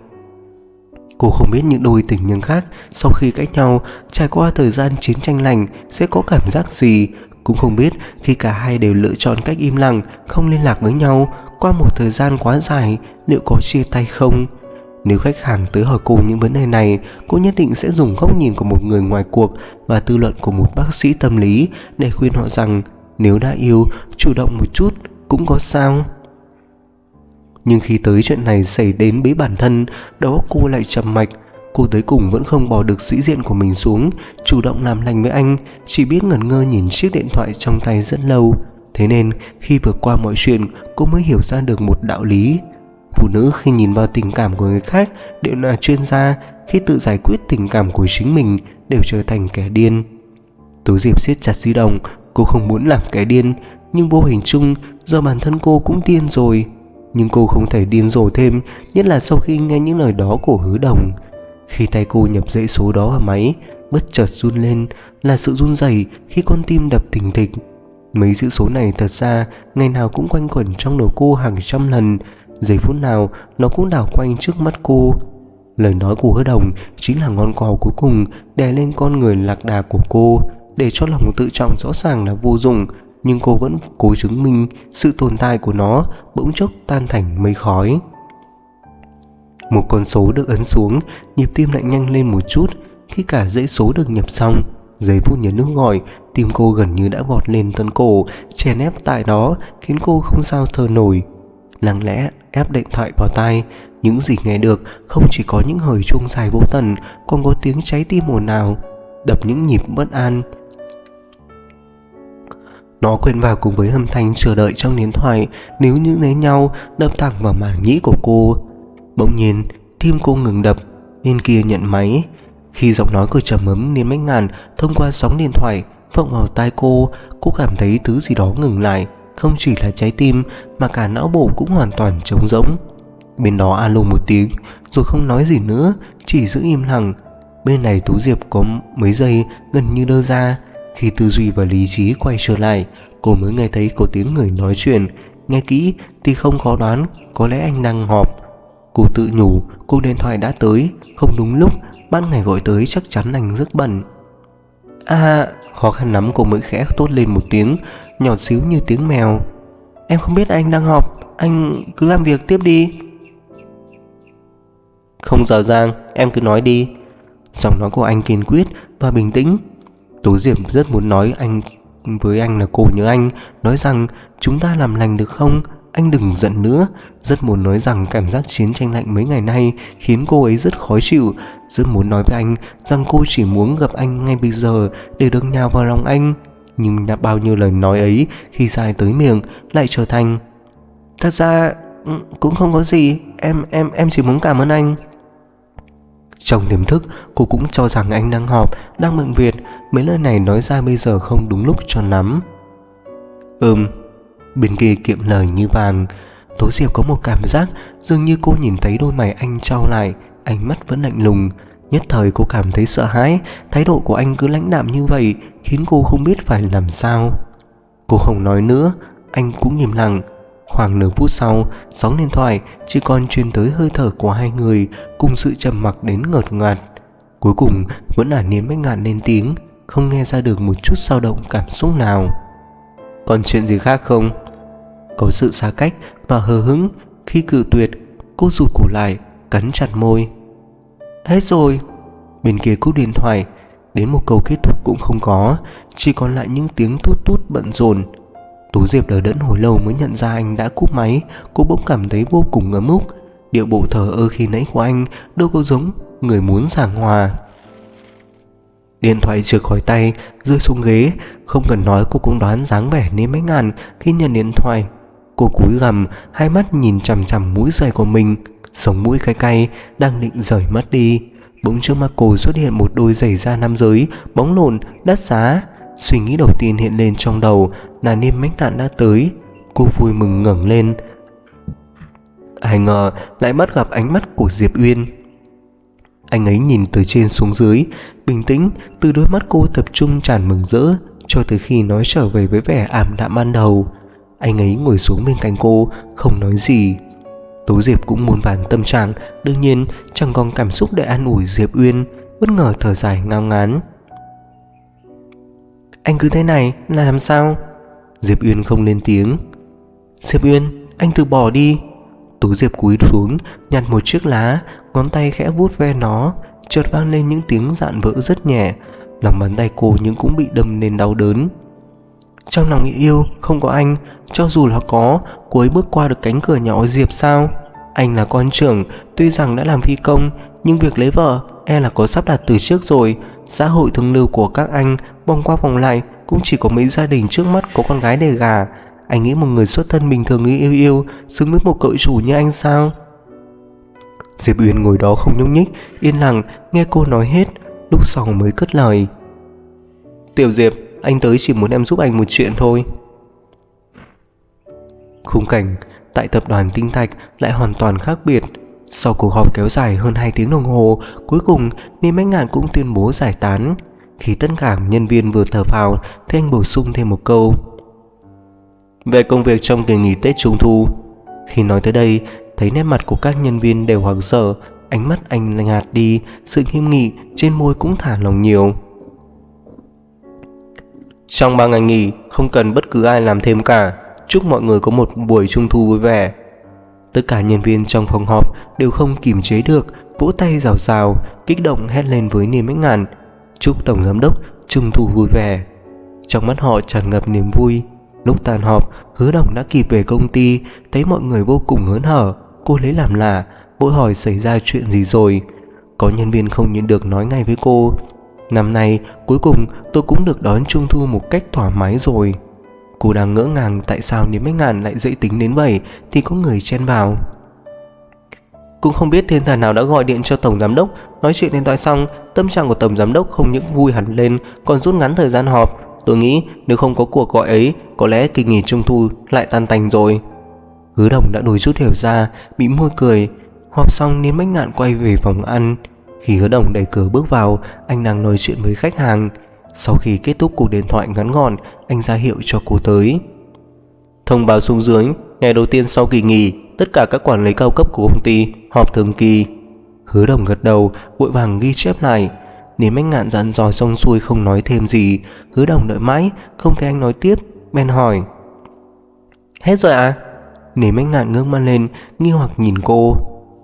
Cô không biết những đôi tình nhân khác sau khi cãi nhau, trải qua thời gian chiến tranh lạnh sẽ có cảm giác gì, cũng không biết khi cả hai đều lựa chọn cách im lặng, không liên lạc với nhau qua một thời gian quá dài liệu có chia tay không. Nếu khách hàng tới hỏi cô những vấn đề này, cô nhất định sẽ dùng góc nhìn của một người ngoài cuộc và tư luận của một bác sĩ tâm lý để khuyên họ rằng nếu đã yêu, chủ động một chút cũng có sao. Nhưng khi tới chuyện này xảy đến với bản thân, đầu óc cô lại trầm mạch. Cô tới cùng vẫn không bỏ được sĩ diện của mình xuống, chủ động làm lành với anh, chỉ biết ngẩn ngơ nhìn chiếc điện thoại trong tay rất lâu. Thế nên khi vượt qua mọi chuyện, cô mới hiểu ra được một đạo lý: phụ nữ khi nhìn vào tình cảm của người khác đều là chuyên gia, khi tự giải quyết tình cảm của chính mình đều trở thành kẻ điên. Tố Diệp siết chặt di động. Cô không muốn làm kẻ điên, nhưng vô hình chung do bản thân cô cũng điên rồi. Nhưng cô không thể điên rồ thêm, nhất là sau khi nghe những lời đó của Hứa Đồng. Khi tay cô nhập dãy số đó vào máy, bất chợt run lên, là sự run rẩy khi con tim đập thình thịch. Mấy chữ số này thật ra ngày nào cũng quanh quẩn trong đầu cô hàng trăm lần, giây phút nào nó cũng đảo quanh trước mắt cô. Lời nói của Hứa Đồng chính là ngón cò cuối cùng đè lên con người lạc đà của cô, để cho lòng tự trọng rõ ràng là vô dụng, nhưng cô vẫn cố chứng minh sự tồn tại của nó, bỗng chốc tan thành mây khói. Một con số được ấn xuống, nhịp tim lại nhanh lên một chút. Khi cả dãy số được nhập xong, giây phút nhấn nút gọi, tim cô gần như đã vọt lên tận cổ, chèn ép tại đó khiến cô không sao thở nổi. Lặng lẽ ép điện thoại vào tai, những gì nghe được không chỉ có những hồi chuông dài vô tận, còn có tiếng trái tim ồn ào, đập những nhịp bất an. Nó quên vào cùng với âm thanh chờ đợi trong điện thoại nếu như lấy nhau, đập thẳng vào màng nhĩ của cô. Bỗng nhiên tim cô ngừng đập. Bên kia nhận máy. Khi giọng nói của trầm ấm đến mách ngàn thông qua sóng điện thoại vọng vào tai cô cảm thấy thứ gì đó ngừng lại. Không chỉ là trái tim mà cả não bộ cũng hoàn toàn trống rỗng. Bên đó alo một tiếng rồi không nói gì nữa, chỉ giữ im lặng. Bên này Tú Diệp có mấy giây gần như đơ ra. Khi tư duy và lý trí quay trở lại, cô mới nghe thấy có tiếng người nói chuyện. Nghe kỹ thì không khó đoán, có lẽ anh đang họp. Cô tự nhủ cuộc điện thoại đã tới không đúng lúc, ban ngày gọi tới chắc chắn anh rất bận. Khó khăn lắm cô mới khẽ thốt lên một tiếng nhỏ xíu như tiếng mèo: em không biết anh đang họp, anh cứ làm việc tiếp đi. Không dở dang, em cứ nói đi. Giọng nói của anh kiên quyết và bình tĩnh. Tố Diệp rất muốn nói với anh là cô nhớ anh, nói rằng chúng ta làm lành được không, anh đừng giận nữa. Rất muốn nói rằng cảm giác chiến tranh lạnh mấy ngày nay khiến cô ấy rất khó chịu. Rất muốn nói với anh rằng cô chỉ muốn gặp anh ngay bây giờ để được nhào vào lòng anh. Nhưng bao nhiêu lời nói ấy khi dài tới miệng lại trở thành: thật ra cũng không có gì, em chỉ muốn cảm ơn anh. Trong tiềm thức cô cũng cho rằng anh đang họp, đang bận việc. Mấy lời này nói ra bây giờ không đúng lúc cho lắm. Bên kia kiệm lời như vàng. Tố Diệp có một cảm giác dường như cô nhìn thấy đôi mày anh trao lại, ánh mắt vẫn lạnh lùng. Nhất thời cô cảm thấy sợ hãi. Thái độ của anh cứ lãnh đạm như vậy khiến cô không biết phải làm sao. Cô không nói nữa, anh cũng im lặng. Khoảng nửa phút sau, sóng điện thoại chỉ còn truyền tới hơi thở của hai người cùng sự trầm mặc đến ngợt ngạt. Cuối cùng vẫn là Niên Bách Ngạn lên tiếng, không nghe ra được một chút dao động cảm xúc nào. Còn chuyện gì khác không? Có sự xa cách và hờ hững, Khi cự tuyệt, cô rụt cổ lại, cắn chặt môi. Hết rồi. Bên kia cúp điện thoại, đến một câu kết thúc cũng không có, chỉ còn lại những tiếng tút tút bận rộn. Tú Diệp đờ đẫn hồi lâu mới nhận ra anh đã cúp máy. Cô bỗng cảm thấy vô cùng ngớ ngúc. Điệu bộ thờ ơ khi nãy của anh đâu có giống người muốn giảng hòa. Điện thoại trượt khỏi tay, rơi xuống ghế. Không cần nói cô cũng đoán dáng vẻ Niêm Bách Ngạn khi nhận điện thoại. Cô cúi gằm, hai mắt nhìn chằm chằm mũi giày của mình, sống mũi cay cay, đang định rời mắt đi. Bỗng trước mắt cô xuất hiện một đôi giày da nam giới, bóng lộn, đắt giá. Suy nghĩ đầu tiên hiện lên trong đầu là Niêm Bách Ngạn đã tới. Cô vui mừng ngẩng lên. Ai ngờ lại bắt gặp ánh mắt của Diệp Uyên. Anh ấy nhìn từ trên xuống dưới, bình tĩnh, từ đôi mắt cô tập trung tràn mừng rỡ, cho tới khi nói trở về với vẻ ảm đạm ban đầu. Anh ấy ngồi xuống bên cạnh cô, không nói gì. Tố Diệp cũng muôn vàn tâm trạng, đương nhiên chẳng còn cảm xúc để an ủi Diệp Uyên, bất ngờ thở dài ngao ngán. Anh cứ thế này là làm sao? Diệp Uyên không lên tiếng. Diệp Uyên, anh từ bỏ đi. Tú Diệp cúi xuống, nhặt một chiếc lá, ngón tay khẽ vuốt ve nó, chợt vang lên những tiếng rạn vỡ rất nhẹ. Lòng bàn tay cô nhưng cũng bị đâm nên đau đớn. Trong lòng yêu không có anh, cho dù là có, cô ấy bước qua được cánh cửa nhỏ Diệp sao? Anh là con trưởng, tuy rằng đã làm phi công, nhưng việc lấy vợ e là có sắp đặt từ trước rồi. Xã hội thường lưu của các anh vòng qua vòng lại cũng chỉ có mấy gia đình trước mắt có con gái để gả. Anh nghĩ một người xuất thân bình thường yêu xứng với một cậu chủ như anh sao? Diệp Uyên ngồi đó không nhúc nhích, yên lặng nghe cô nói hết, lúc sau mới cất lời. Tiểu Diệp, anh tới chỉ muốn em giúp anh một chuyện thôi. Khung cảnh tại tập đoàn Tinh Thạch lại hoàn toàn khác biệt. Sau cuộc họp kéo dài hơn 2 tiếng đồng hồ, cuối cùng Niêm Bách Ngạn cũng tuyên bố giải tán. Khi tất cả nhân viên vừa thở phào thì anh bổ sung thêm một câu. Về công việc trong kỳ nghỉ Tết Trung Thu. Khi nói tới đây, thấy nét mặt của các nhân viên đều hoảng sợ, ánh mắt anh nhạt đi, sự nghiêm nghị trên môi cũng thả lỏng nhiều. Trong 3 ngày nghỉ, không cần bất cứ ai làm thêm cả. Chúc mọi người có một buổi Trung Thu vui vẻ. Tất cả nhân viên trong phòng họp đều không kìm chế được, vỗ tay rào rào, kích động hét lên với Niêm Bách Ngạn. Chúc Tổng Giám đốc Trung Thu vui vẻ. Trong mắt họ tràn ngập niềm vui. Lúc tan họp, Hứa Đồng đã kịp về công ty, thấy mọi người vô cùng hớn hở. Cô lấy làm lạ, vội hỏi xảy ra chuyện gì rồi. Có nhân viên không nhịn được nói ngay với cô. Năm nay, cuối cùng tôi cũng được đón Trung Thu một cách thoải mái rồi. Cô đang ngỡ ngàng tại sao Niêm Bách Ngạn lại dễ tính đến vậy, thì có người chen vào. Cũng không biết thiên thần nào đã gọi điện cho Tổng Giám đốc. Nói chuyện điện thoại xong, tâm trạng của Tổng Giám đốc không những vui hẳn lên, còn rút ngắn thời gian họp. Tôi nghĩ nếu không có cuộc gọi ấy, có lẽ kỳ nghỉ Trung Thu lại tan tành rồi. Hứa Đồng đã đôi chút hiểu ra, bị môi cười. Họp xong, Niêm Bách Ngạn quay về phòng ăn. Khi Hứa Đồng đẩy cửa bước vào, anh đang nói chuyện với khách hàng. Sau khi kết thúc cuộc điện thoại ngắn gọn, anh ra hiệu cho cô tới. Thông báo xuống dưới, ngày đầu tiên sau kỳ nghỉ, tất cả các quản lý cao cấp của công ty họp thường kỳ. Hứa Đồng gật đầu, vội vàng ghi chép lại. Niêm Bách Ngạn dặn dò xong xuôi không nói thêm gì. Hứa Đồng đợi mãi không thấy anh nói tiếp, bèn hỏi. Hết rồi à? Niêm Bách Ngạn ngước mắt lên, nghi hoặc nhìn cô.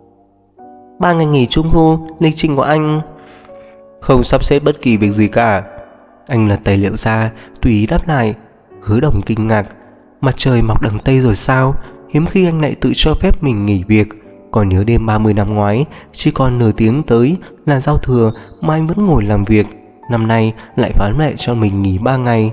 3 ngày nghỉ Trung Thu, lịch trình của anh không sắp xếp bất kỳ việc gì cả. Anh lật tài liệu ra, tùy ý đáp lại. Hứa Đồng kinh ngạc. Mặt trời mọc đằng Tây rồi sao? Hiếm khi anh lại tự cho phép mình nghỉ việc. Còn nhớ đêm 30 năm ngoái, chỉ còn nửa tiếng tới là giao thừa mà anh vẫn ngồi làm việc. Năm nay lại phán mẹ cho mình nghỉ 3 ngày.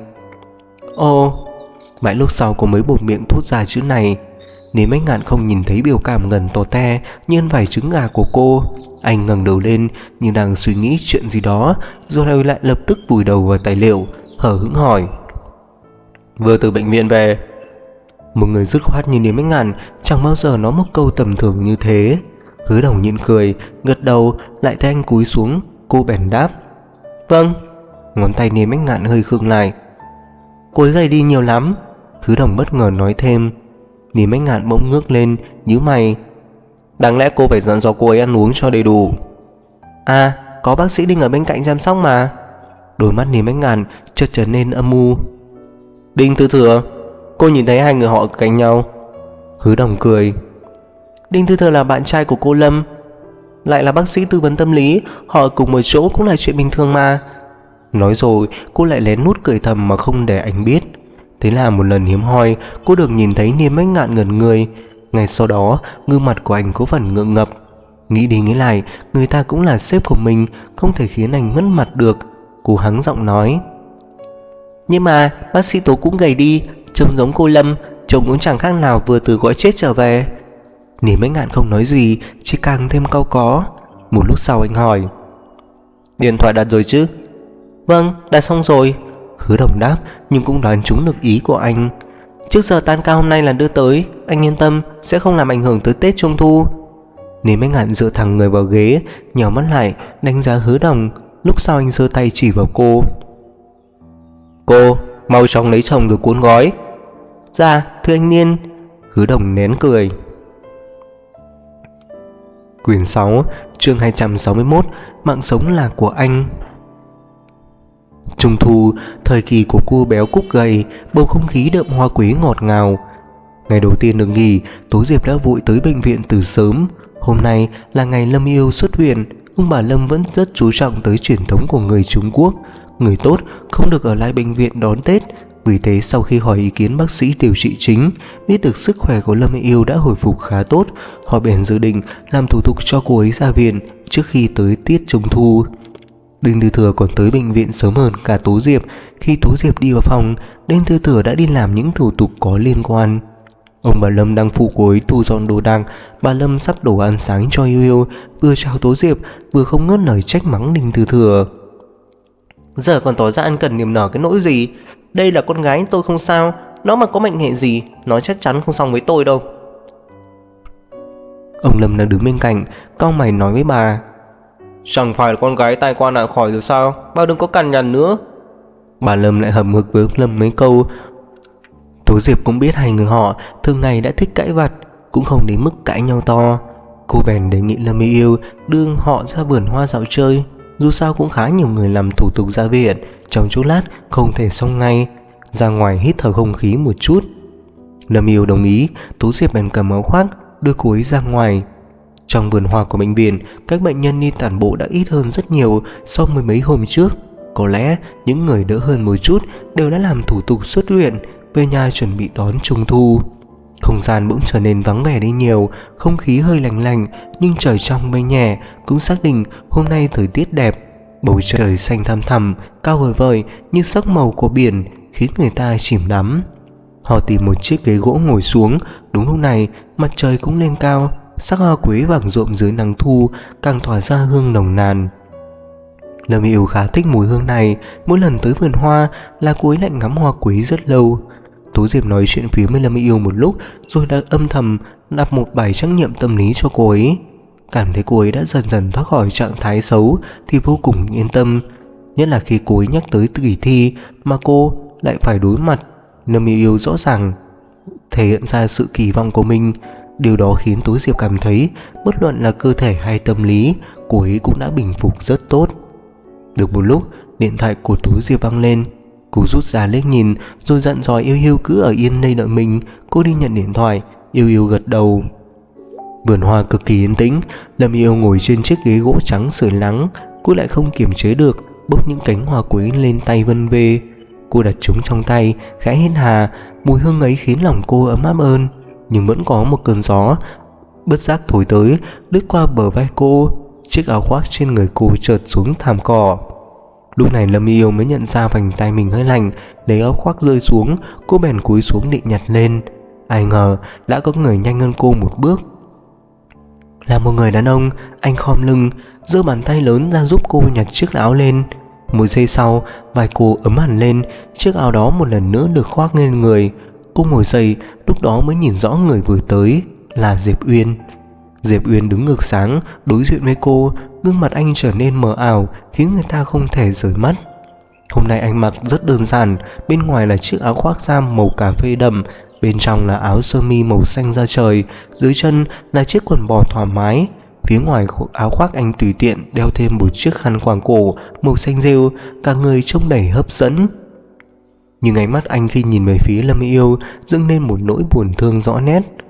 Ồ, mãi lúc sau cô mới buột miệng thốt ra chữ này. Niêm Bách Ngạn không nhìn thấy biểu cảm ngần tò te như ăn vải trứng gà của cô. Anh ngẩng đầu lên như đang suy nghĩ chuyện gì đó, rồi lại lập tức vùi đầu vào tài liệu, hờ hững hỏi. Vừa từ bệnh viện về. Một người dứt khoát như Niêm Bách Ngạn chẳng bao giờ nói một câu tầm thường như thế. Hứa Đồng nhịn cười, gật đầu, lại thấy anh cúi xuống, cô bèn đáp. Vâng. Ngón tay Niêm Bách Ngạn hơi khựng lại. Cô ấy gầy đi nhiều lắm. Hứa Đồng bất ngờ nói thêm. Niêm Bách Ngạn bỗng ngước lên, nhíu mày. Đáng lẽ cô phải dặn dò cô ấy ăn uống cho đầy đủ. À, có bác sĩ Đinh ở bên cạnh chăm sóc mà. Đôi mắt Niêm Bách Ngạn chợt trở nên âm u. Đinh Tư Thừa, cô nhìn thấy hai người họ cạnh nhau. Hứa Đồng cười. Đinh Thư Thừa là bạn trai của cô Lâm, lại là bác sĩ tư vấn tâm lý, họ ở cùng một chỗ cũng là chuyện bình thường mà. Nói rồi cô lại lén nút cười thầm mà không để anh biết. Thế là một lần hiếm hoi cô được nhìn thấy Niềm Bách Ngạn ngẩn người. Ngay sau đó gương mặt của anh có phần ngượng ngập. Nghĩ đi nghĩ lại, người ta cũng là sếp của mình, không thể khiến anh mất mặt được. Cô hắng giọng nói: Nhưng mà bác sĩ Tố cũng gầy đi, trông giống cô Lâm, trông cũng chẳng khác nào vừa từ cõi chết trở về. Niềm Bách Ngạn không nói gì, chỉ càng thêm cau có. Một lúc sau anh hỏi: Điện thoại đặt rồi chứ? Vâng, đặt xong rồi. Hứa Đồng đáp, nhưng cũng đoán trúng được ý của anh. Trước giờ tan ca hôm nay là đưa tới, anh yên tâm, sẽ không làm ảnh hưởng tới Tết Trung Thu. Niềm Bách Ngạn dựa thẳng người vào ghế, nhào mắt lại đánh giá Hứa Đồng. Lúc sau anh giơ tay chỉ vào cô: Cô, mau chóng lấy chồng rồi cuốn gói. Dạ, thưa anh Niên. Hứa Đồng nén cười. Quyển 6, chương 261, Mạng sống là của anh. Trung thu, thời kỳ của cô béo cúc gầy, bầu không khí đượm hoa quế ngọt ngào. Ngày đầu tiên được nghỉ, Tố Diệp đã vội tới bệnh viện từ sớm. Hôm nay là ngày Lâm Yêu xuất viện, ông bà Lâm vẫn rất chú trọng tới truyền thống của người Trung Quốc. Người tốt không được ở lại bệnh viện đón Tết. Vì thế sau khi hỏi ý kiến bác sĩ điều trị chính, biết được sức khỏe của Lâm Yêu đã hồi phục khá tốt, họ bèn dự định làm thủ tục cho cô ấy ra viện trước khi tới tiết Trung thu. Đinh Thư Thừa còn tới bệnh viện sớm hơn cả Tố Diệp. Khi Tố Diệp đi vào phòng, Đinh Thư Thừa đã đi làm những thủ tục có liên quan. Ông bà Lâm đang phụ cô ấy thu dọn đồ đạc. Bà Lâm sắp đồ ăn sáng cho Yêu Yêu, vừa chào Tố Diệp vừa không ngớt lời trách mắng Đinh Thư Thừa. Giờ còn tỏ ra ăn cần niềm nở cái nỗi gì? Đây là con gái tôi không sao, nó mà có mệnh hệ gì, nó chắc chắn không xong với tôi đâu. Ông Lâm đang đứng bên cạnh, cau mày nói với bà: Chẳng phải là con gái tai qua nạn khỏi rồi sao? Bao đừng có cằn nhằn nữa. Bà Lâm lại hầm hực với ông Lâm mấy câu. Tố Diệp cũng biết hai người họ thường ngày đã thích cãi vặt, cũng không đến mức cãi nhau to. Cô bèn đề nghị Lâm Yêu đưa họ ra vườn hoa dạo chơi. Dù sao cũng khá nhiều người làm thủ tục ra viện, trong chốc lát không thể xong ngay, ra ngoài hít thở không khí một chút. Lâm Yêu đồng ý. Tố Diệp bèn cầm áo khoác đưa cô ấy ra ngoài. Trong vườn hoa của bệnh viện, các bệnh nhân đi tản bộ đã ít hơn rất nhiều so với mấy hôm trước. Có lẽ những người đỡ hơn một chút đều đã làm thủ tục xuất viện, về nhà chuẩn bị đón Trung thu. Không gian bỗng trở nên vắng vẻ đi nhiều, không khí hơi lạnh lạnh, nhưng trời trong mây nhẹ, cũng xác định hôm nay thời tiết đẹp. Bầu trời xanh thăm thẳm, cao vời vời như sắc màu của biển, khiến người ta chìm đắm. Họ tìm một chiếc ghế gỗ ngồi xuống. Đúng lúc này mặt trời cũng lên cao, sắc hoa quế vàng rộm dưới nắng thu càng tỏa ra hương nồng nàn. Lâm Yêu khá thích mùi hương này, mỗi lần tới vườn hoa là cô ấy lại ngắm hoa quế rất lâu. Tố Diệp nói chuyện phía với Lâm Yêu một lúc rồi đã âm thầm đặt một bài trắc nghiệm tâm lý cho cô ấy. Cảm thấy cô ấy đã dần dần thoát khỏi trạng thái xấu thì vô cùng yên tâm, nhất là khi cô ấy nhắc tới kỳ thi mà cô lại phải đối mặt. Lâm Yêu rõ ràng thể hiện ra sự kỳ vọng của mình. Điều đó khiến Tố Diệp cảm thấy bất luận là cơ thể hay tâm lý, cô ấy cũng đã bình phục rất tốt. Được một lúc, điện thoại của Tố Diệp vang lên. Cô rút ra liếc nhìn rồi dặn dò Yêu Yêu cứ ở yên đây đợi mình. Cô đi nhận điện thoại. Yêu Yêu gật đầu. Vườn hoa cực kỳ yên tĩnh. Lâm Yêu ngồi trên chiếc ghế gỗ trắng sưởi nắng. Cô lại không kiềm chế được, bốc những cánh hoa quế lên tay vân vê. Cô đặt chúng trong tay, khẽ hít hà. Mùi hương ấy khiến lòng cô ấm áp hơn. Nhưng vẫn có một cơn gió bất giác thổi tới, lướt qua bờ vai cô. Chiếc áo khoác trên người cô trượt xuống thảm cỏ. Lúc này Lâm Yêu mới nhận ra vành tay mình hơi lạnh, lấy áo khoác rơi xuống. Cô bèn cúi xuống định nhặt lên. Ai ngờ đã có người nhanh hơn cô một bước. Là một người đàn ông. Anh khom lưng, giơ bàn tay lớn ra giúp cô nhặt chiếc áo lên. Một giây sau, vai cô ấm hẳn lên. Chiếc áo đó một lần nữa được khoác lên người. Cô ngồi dậy, lúc đó mới nhìn rõ người vừa tới là Diệp Uyên. Diệp Uyên đứng ngược sáng đối diện với cô. Gương mặt anh trở nên mờ ảo, khiến người ta không thể rời mắt. Hôm nay anh mặc rất đơn giản. Bên ngoài là chiếc áo khoác ram màu cà phê đậm, bên trong là áo sơ mi màu xanh da trời, dưới chân là chiếc quần bò thoải mái. Phía ngoài áo khoác anh tùy tiện đeo thêm một chiếc khăn quàng cổ màu xanh rêu, cả người trông đầy hấp dẫn. Nhưng ánh mắt anh khi nhìn về phía Lâm Yêu dâng lên một nỗi buồn thương rõ nét.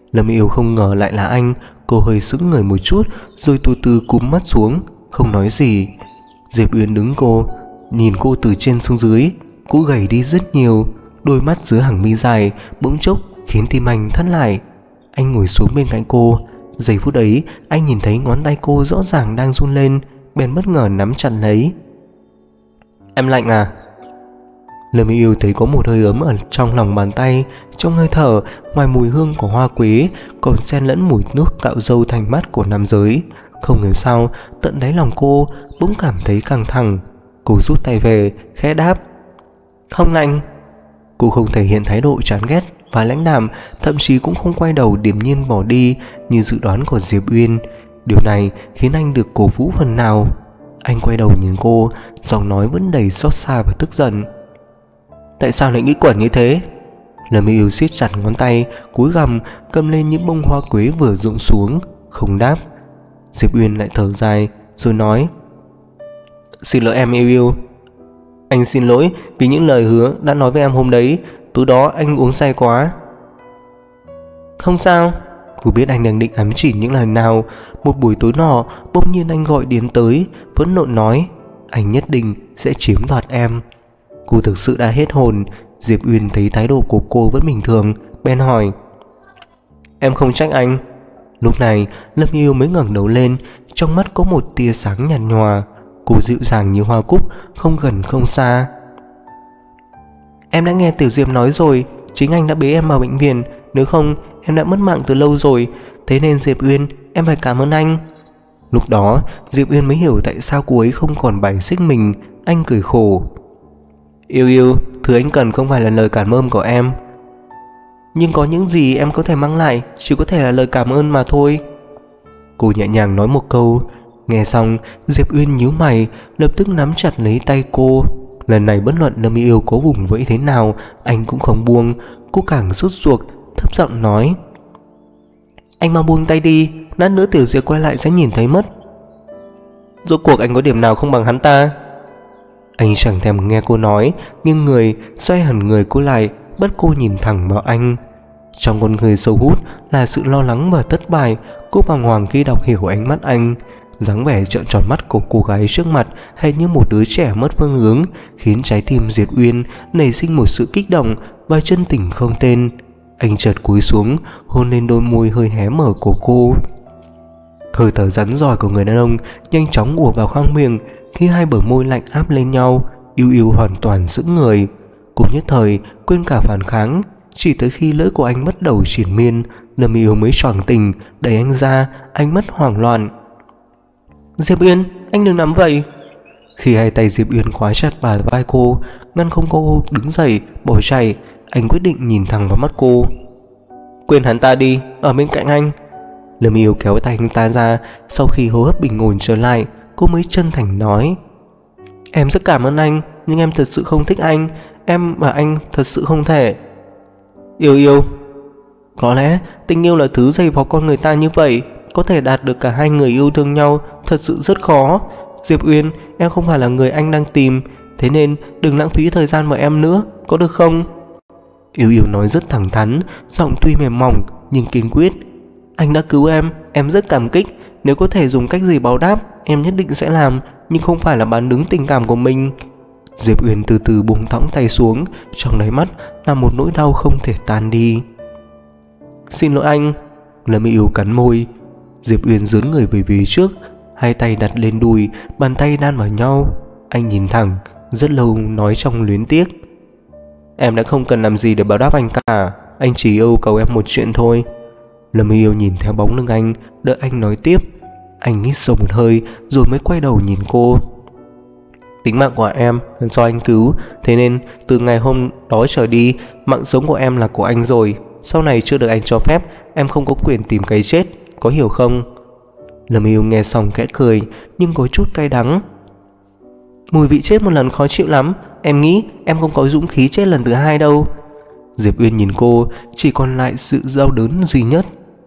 Lâm Yêu không ngờ lại là anh. Cô hơi sững người một chút rồi từ từ cúm mắt xuống, không nói gì. Diệp Uyên đứng nhìn cô từ trên xuống dưới. Cô gầy đi rất nhiều, đôi mắt dưới hàng mi dài bỗng chốc khiến tim anh thắt lại. Anh ngồi xuống bên cạnh cô. Giây phút ấy anh nhìn thấy ngón tay cô rõ ràng đang run lên, bèn bất ngờ nắm chặt lấy. Em lạnh à? Lâm Yêu thấy có một hơi ấm ở trong lòng bàn tay. Trong hơi thở, ngoài mùi hương của hoa quế còn xen lẫn mùi nước cạo râu thành mát của nam giới. Không hiểu sao tận đáy lòng cô bỗng cảm thấy căng thẳng. Cô rút tay về, khẽ đáp: Không lạnh. Cô không thể hiện thái độ chán ghét và lãnh đạm, thậm chí cũng không quay đầu điềm nhiên bỏ đi như dự đoán của Diệp Uyên. Điều này khiến anh được cổ vũ phần nào. Anh quay đầu nhìn cô, giọng nói vẫn đầy xót xa và tức giận. Tại sao lại nghĩ quẩn như thế? Lâm Yêu siết chặt ngón tay, cúi gằm cầm lên những bông hoa quế vừa rụng xuống, không đáp. Diệp Uyên lại thở dài rồi nói: Xin lỗi em Yêu. Anh xin lỗi vì những lời hứa đã nói với em hôm đấy. Tối đó anh uống say quá. Không sao. Cô biết anh đang định ám chỉ những lời nào. Một buổi tối nọ bỗng nhiên anh gọi điện tới, vẫn nộ nói anh nhất định sẽ chiếm đoạt em. Cô thực sự đã hết hồn. Diệp Uyên thấy thái độ của cô vẫn bình thường, bèn hỏi: Em không trách anh? Lúc này Lâm Yêu mới ngẩng đầu lên, trong mắt có một tia sáng nhạt nhòa. Cô dịu dàng như hoa cúc, không gần không xa. Em đã nghe Tiểu Diệp nói rồi, chính anh đã bế em vào bệnh viện, nếu không em đã mất mạng từ lâu rồi. Thế nên Diệp Uyên, em phải cảm ơn anh. Lúc đó Diệp Uyên mới hiểu tại sao cô ấy không còn bài xích mình. Anh cười khổ: Yêu, thứ anh cần không phải là lời cảm ơn của em, nhưng có những gì em có thể mang lại chỉ có thể là lời cảm ơn mà thôi. Cô nhẹ nhàng nói một câu. Nghe xong Diệp Uyên nhíu mày, lập tức nắm chặt lấy tay cô. Lần này bất luận Lâm Yêu có vùng vẫy thế nào, anh cũng không buông. Cô càng rút ruột, thấp giọng nói: Anh mau buông tay đi, lát nữa Tiểu Diệp quay lại sẽ nhìn thấy mất. Rốt cuộc anh có điểm nào không bằng hắn ta? Anh chẳng thèm nghe cô nói, nhưng người xoay hẳn người cô lại, bắt cô nhìn thẳng vào anh. Trong con người sâu hút là sự lo lắng và thất bại. Cô bàng hoàng khi đọc hiểu ánh mắt anh. Dáng vẻ trợn tròn mắt của cô gái trước mặt hệt như một đứa trẻ mất phương hướng, khiến trái tim Diệp Uyên nảy sinh một sự kích động và chân tình không tên. Anh chợt cúi xuống, hôn lên đôi môi hơi hé mở của cô. Hơi thở rắn rỏi của người đàn ông nhanh chóng ùa vào khoang miệng. Khi hai bờ môi lạnh áp lên nhau, Yêu hoàn toàn sững người. Cùng nhất thời quên cả phản kháng. Chỉ tới khi lưỡi của anh bắt đầu triển miên, Lâm Yêu mới choàng tỉnh, đẩy anh ra, ánh mắt hoảng loạn. Diệp Uyên, anh đừng nắm vậy. Khi hai tay Diệp Uyên khóa chặt bả vai cô, ngăn không cô đứng dậy bỏ chạy, anh quyết định nhìn thẳng vào mắt cô. Quên hắn ta đi, ở bên cạnh anh. Lâm Yêu kéo tay anh ta ra. Sau khi hô hấp bình ổn trở lại, cô mới chân thành nói: Em rất cảm ơn anh, nhưng em thật sự không thích anh. Em và anh thật sự không thể. Yêu, có lẽ tình yêu là thứ dày vò con người ta như vậy. Có thể đạt được cả hai người yêu thương nhau thật sự rất khó. Diệp Uyên, em không phải là người anh đang tìm, thế nên đừng lãng phí thời gian vào em nữa, có được không? Yêu nói rất thẳng thắn, giọng tuy mềm mỏng nhưng kiên quyết. Anh đã cứu em rất cảm kích. Nếu có thể dùng cách gì báo đáp, em nhất định sẽ làm, nhưng không phải là bán đứng tình cảm của mình. Diệp Uyên từ từ buông thõng tay xuống, trong đáy mắt là một nỗi đau không thể tan đi. Xin lỗi anh. Lâm Yêu cắn môi. Diệp Uyên dướn người về phía trước, hai tay đặt lên đùi, bàn tay đan vào nhau. Anh nhìn thẳng, rất lâu nói trong luyến tiếc. Em đã không cần làm gì để báo đáp anh cả, anh chỉ yêu cầu em một chuyện thôi. Lâm Yêu nhìn theo bóng lưng anh, đợi anh nói tiếp. Anh hít sâu một hơi rồi mới quay đầu nhìn cô. Tính mạng của em là do anh cứu, thế nên từ ngày hôm đó trở đi, mạng sống của em là của anh rồi. Sau này chưa được anh cho phép, em không có quyền tìm cái chết, có hiểu không? Lâm Yêu nghe xong khẽ cười, nhưng có chút cay đắng. Mùi vị chết một lần khó chịu lắm, em nghĩ em không có dũng khí chết lần thứ hai đâu. Diệp Uyên nhìn cô, chỉ còn lại sự đau đớn duy nhất.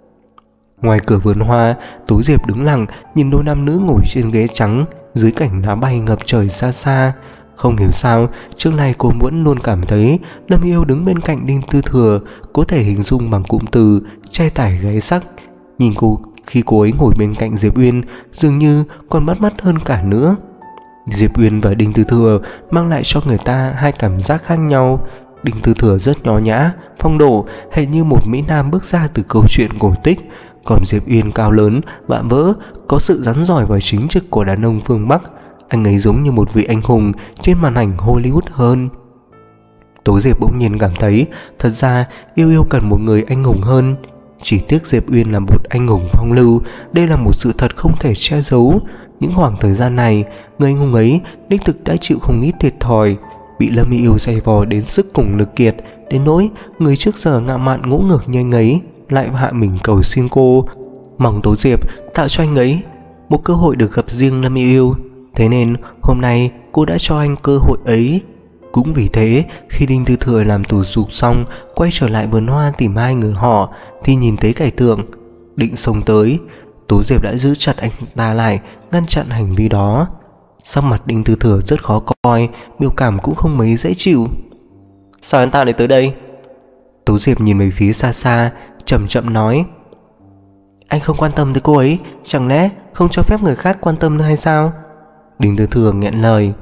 Ngoài cửa vườn hoa, Tú Diệp đứng lặng nhìn đôi nam nữ ngồi trên ghế trắng dưới cảnh lá bay ngập trời xa xa. Không hiểu sao, trước nay cô vẫn luôn cảm thấy Lâm Yêu đứng bên cạnh Đinh Tư Thừa có thể hình dung bằng cụm từ trai tải gái sắc. Nhìn cô khi cô ấy ngồi bên cạnh Diệp Uyên dường như còn bắt mắt hơn cả nữa. Diệp Uyên và Đinh Tư Thừa mang lại cho người ta hai cảm giác khác nhau. Đinh Tư Thừa rất nho nhã, phong độ, hệt như một mỹ nam bước ra từ câu chuyện cổ tích. Còn Diệp Uyên cao lớn, vạm vỡ, có sự rắn rỏi và chính trực của đàn ông phương Bắc. Anh ấy giống như một vị anh hùng trên màn ảnh Hollywood hơn. Tố Diệp bỗng nhiên cảm thấy thật ra Yêu cần một người anh hùng hơn. Chỉ tiếc Diệp Uyên là một anh hùng phong lưu. Đây là một sự thật không thể che giấu. Những khoảng thời gian này, người anh hùng ấy đích thực đã chịu không ít thiệt thòi, bị Lâm Yêu dày vò đến sức cùng lực kiệt, đến nỗi người trước giờ ngạo mạn ngỗ ngược như anh ấy lại hạ mình cầu xin cô, mong Tố Diệp tạo cho anh ấy một cơ hội được gặp riêng Lâm Yêu. Thế nên hôm nay cô đã cho anh cơ hội ấy. Cũng vì thế, khi Đinh Tư Thừa làm thủ tục xong, quay trở lại vườn hoa tìm hai người họ, thì nhìn thấy cảnh tượng định xông tới, Tố Diệp đã giữ chặt anh ta lại, ngăn chặn hành vi đó. Sắc mặt Đinh Tư Thừa rất khó coi, biểu cảm cũng không mấy dễ chịu. Sao anh ta lại tới đây? Tố Diệp nhìn về phía xa xa, chậm chậm nói. Anh không quan tâm tới cô ấy, chẳng lẽ không cho phép người khác quan tâm nữa hay sao? Đinh Tư Thừa nghẹn lời.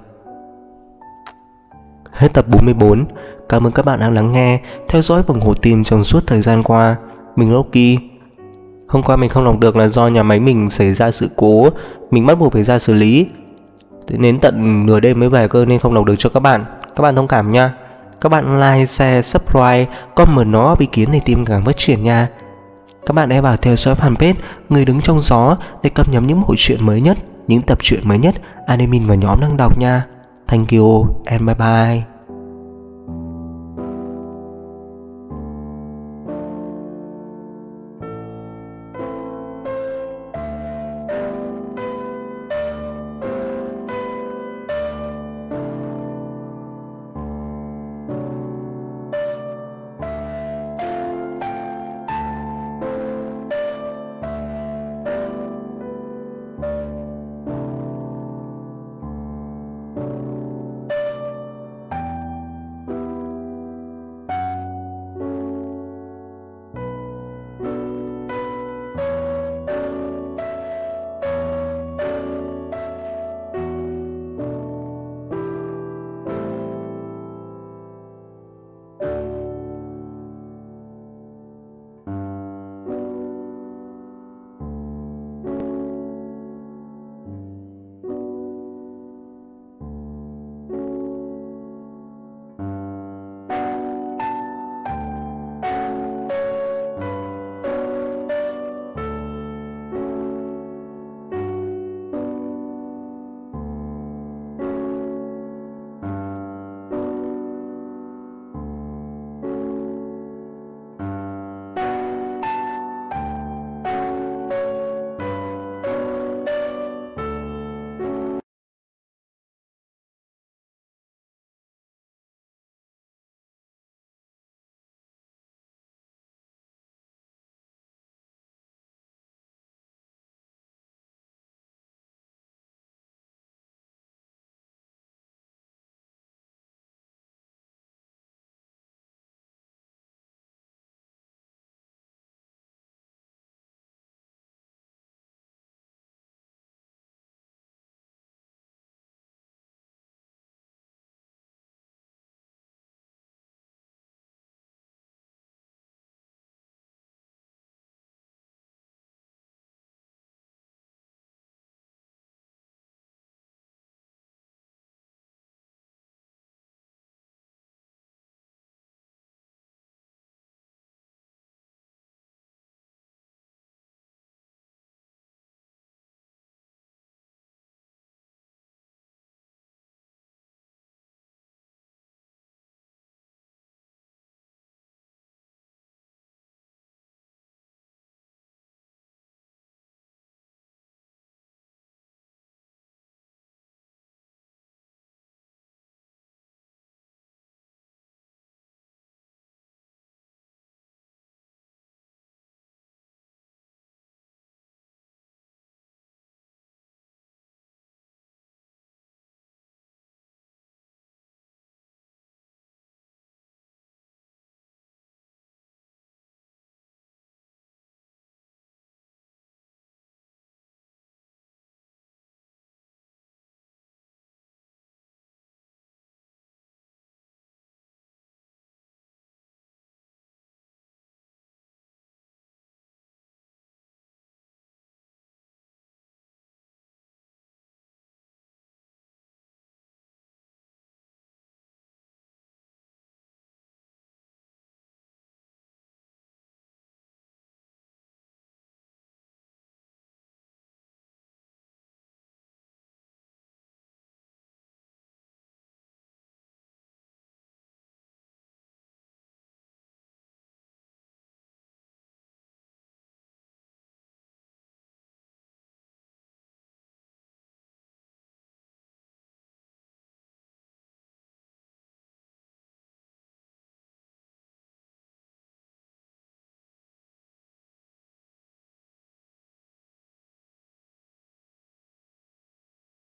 Hết tập 44. Cảm ơn các bạn đã lắng nghe, theo dõi và ủng hộ team trong suốt thời gian qua. Mình Loki. Hôm qua mình không đọc được là do nhà máy mình xảy ra sự cố, mình bắt buộc phải ra xử lý. Đến tận nửa đêm mới về cơ nên không đọc được cho các bạn. Các bạn thông cảm nha. Các bạn like, share, subscribe, comment nó ý kiến để team càng phát triển nha. Các bạn hãy vào theo dõi fanpage Người Đứng Trong Gió để cập nhật những bộ truyện mới nhất, những tập truyện mới nhất admin và nhóm đang đọc nha. Thank you and bye bye.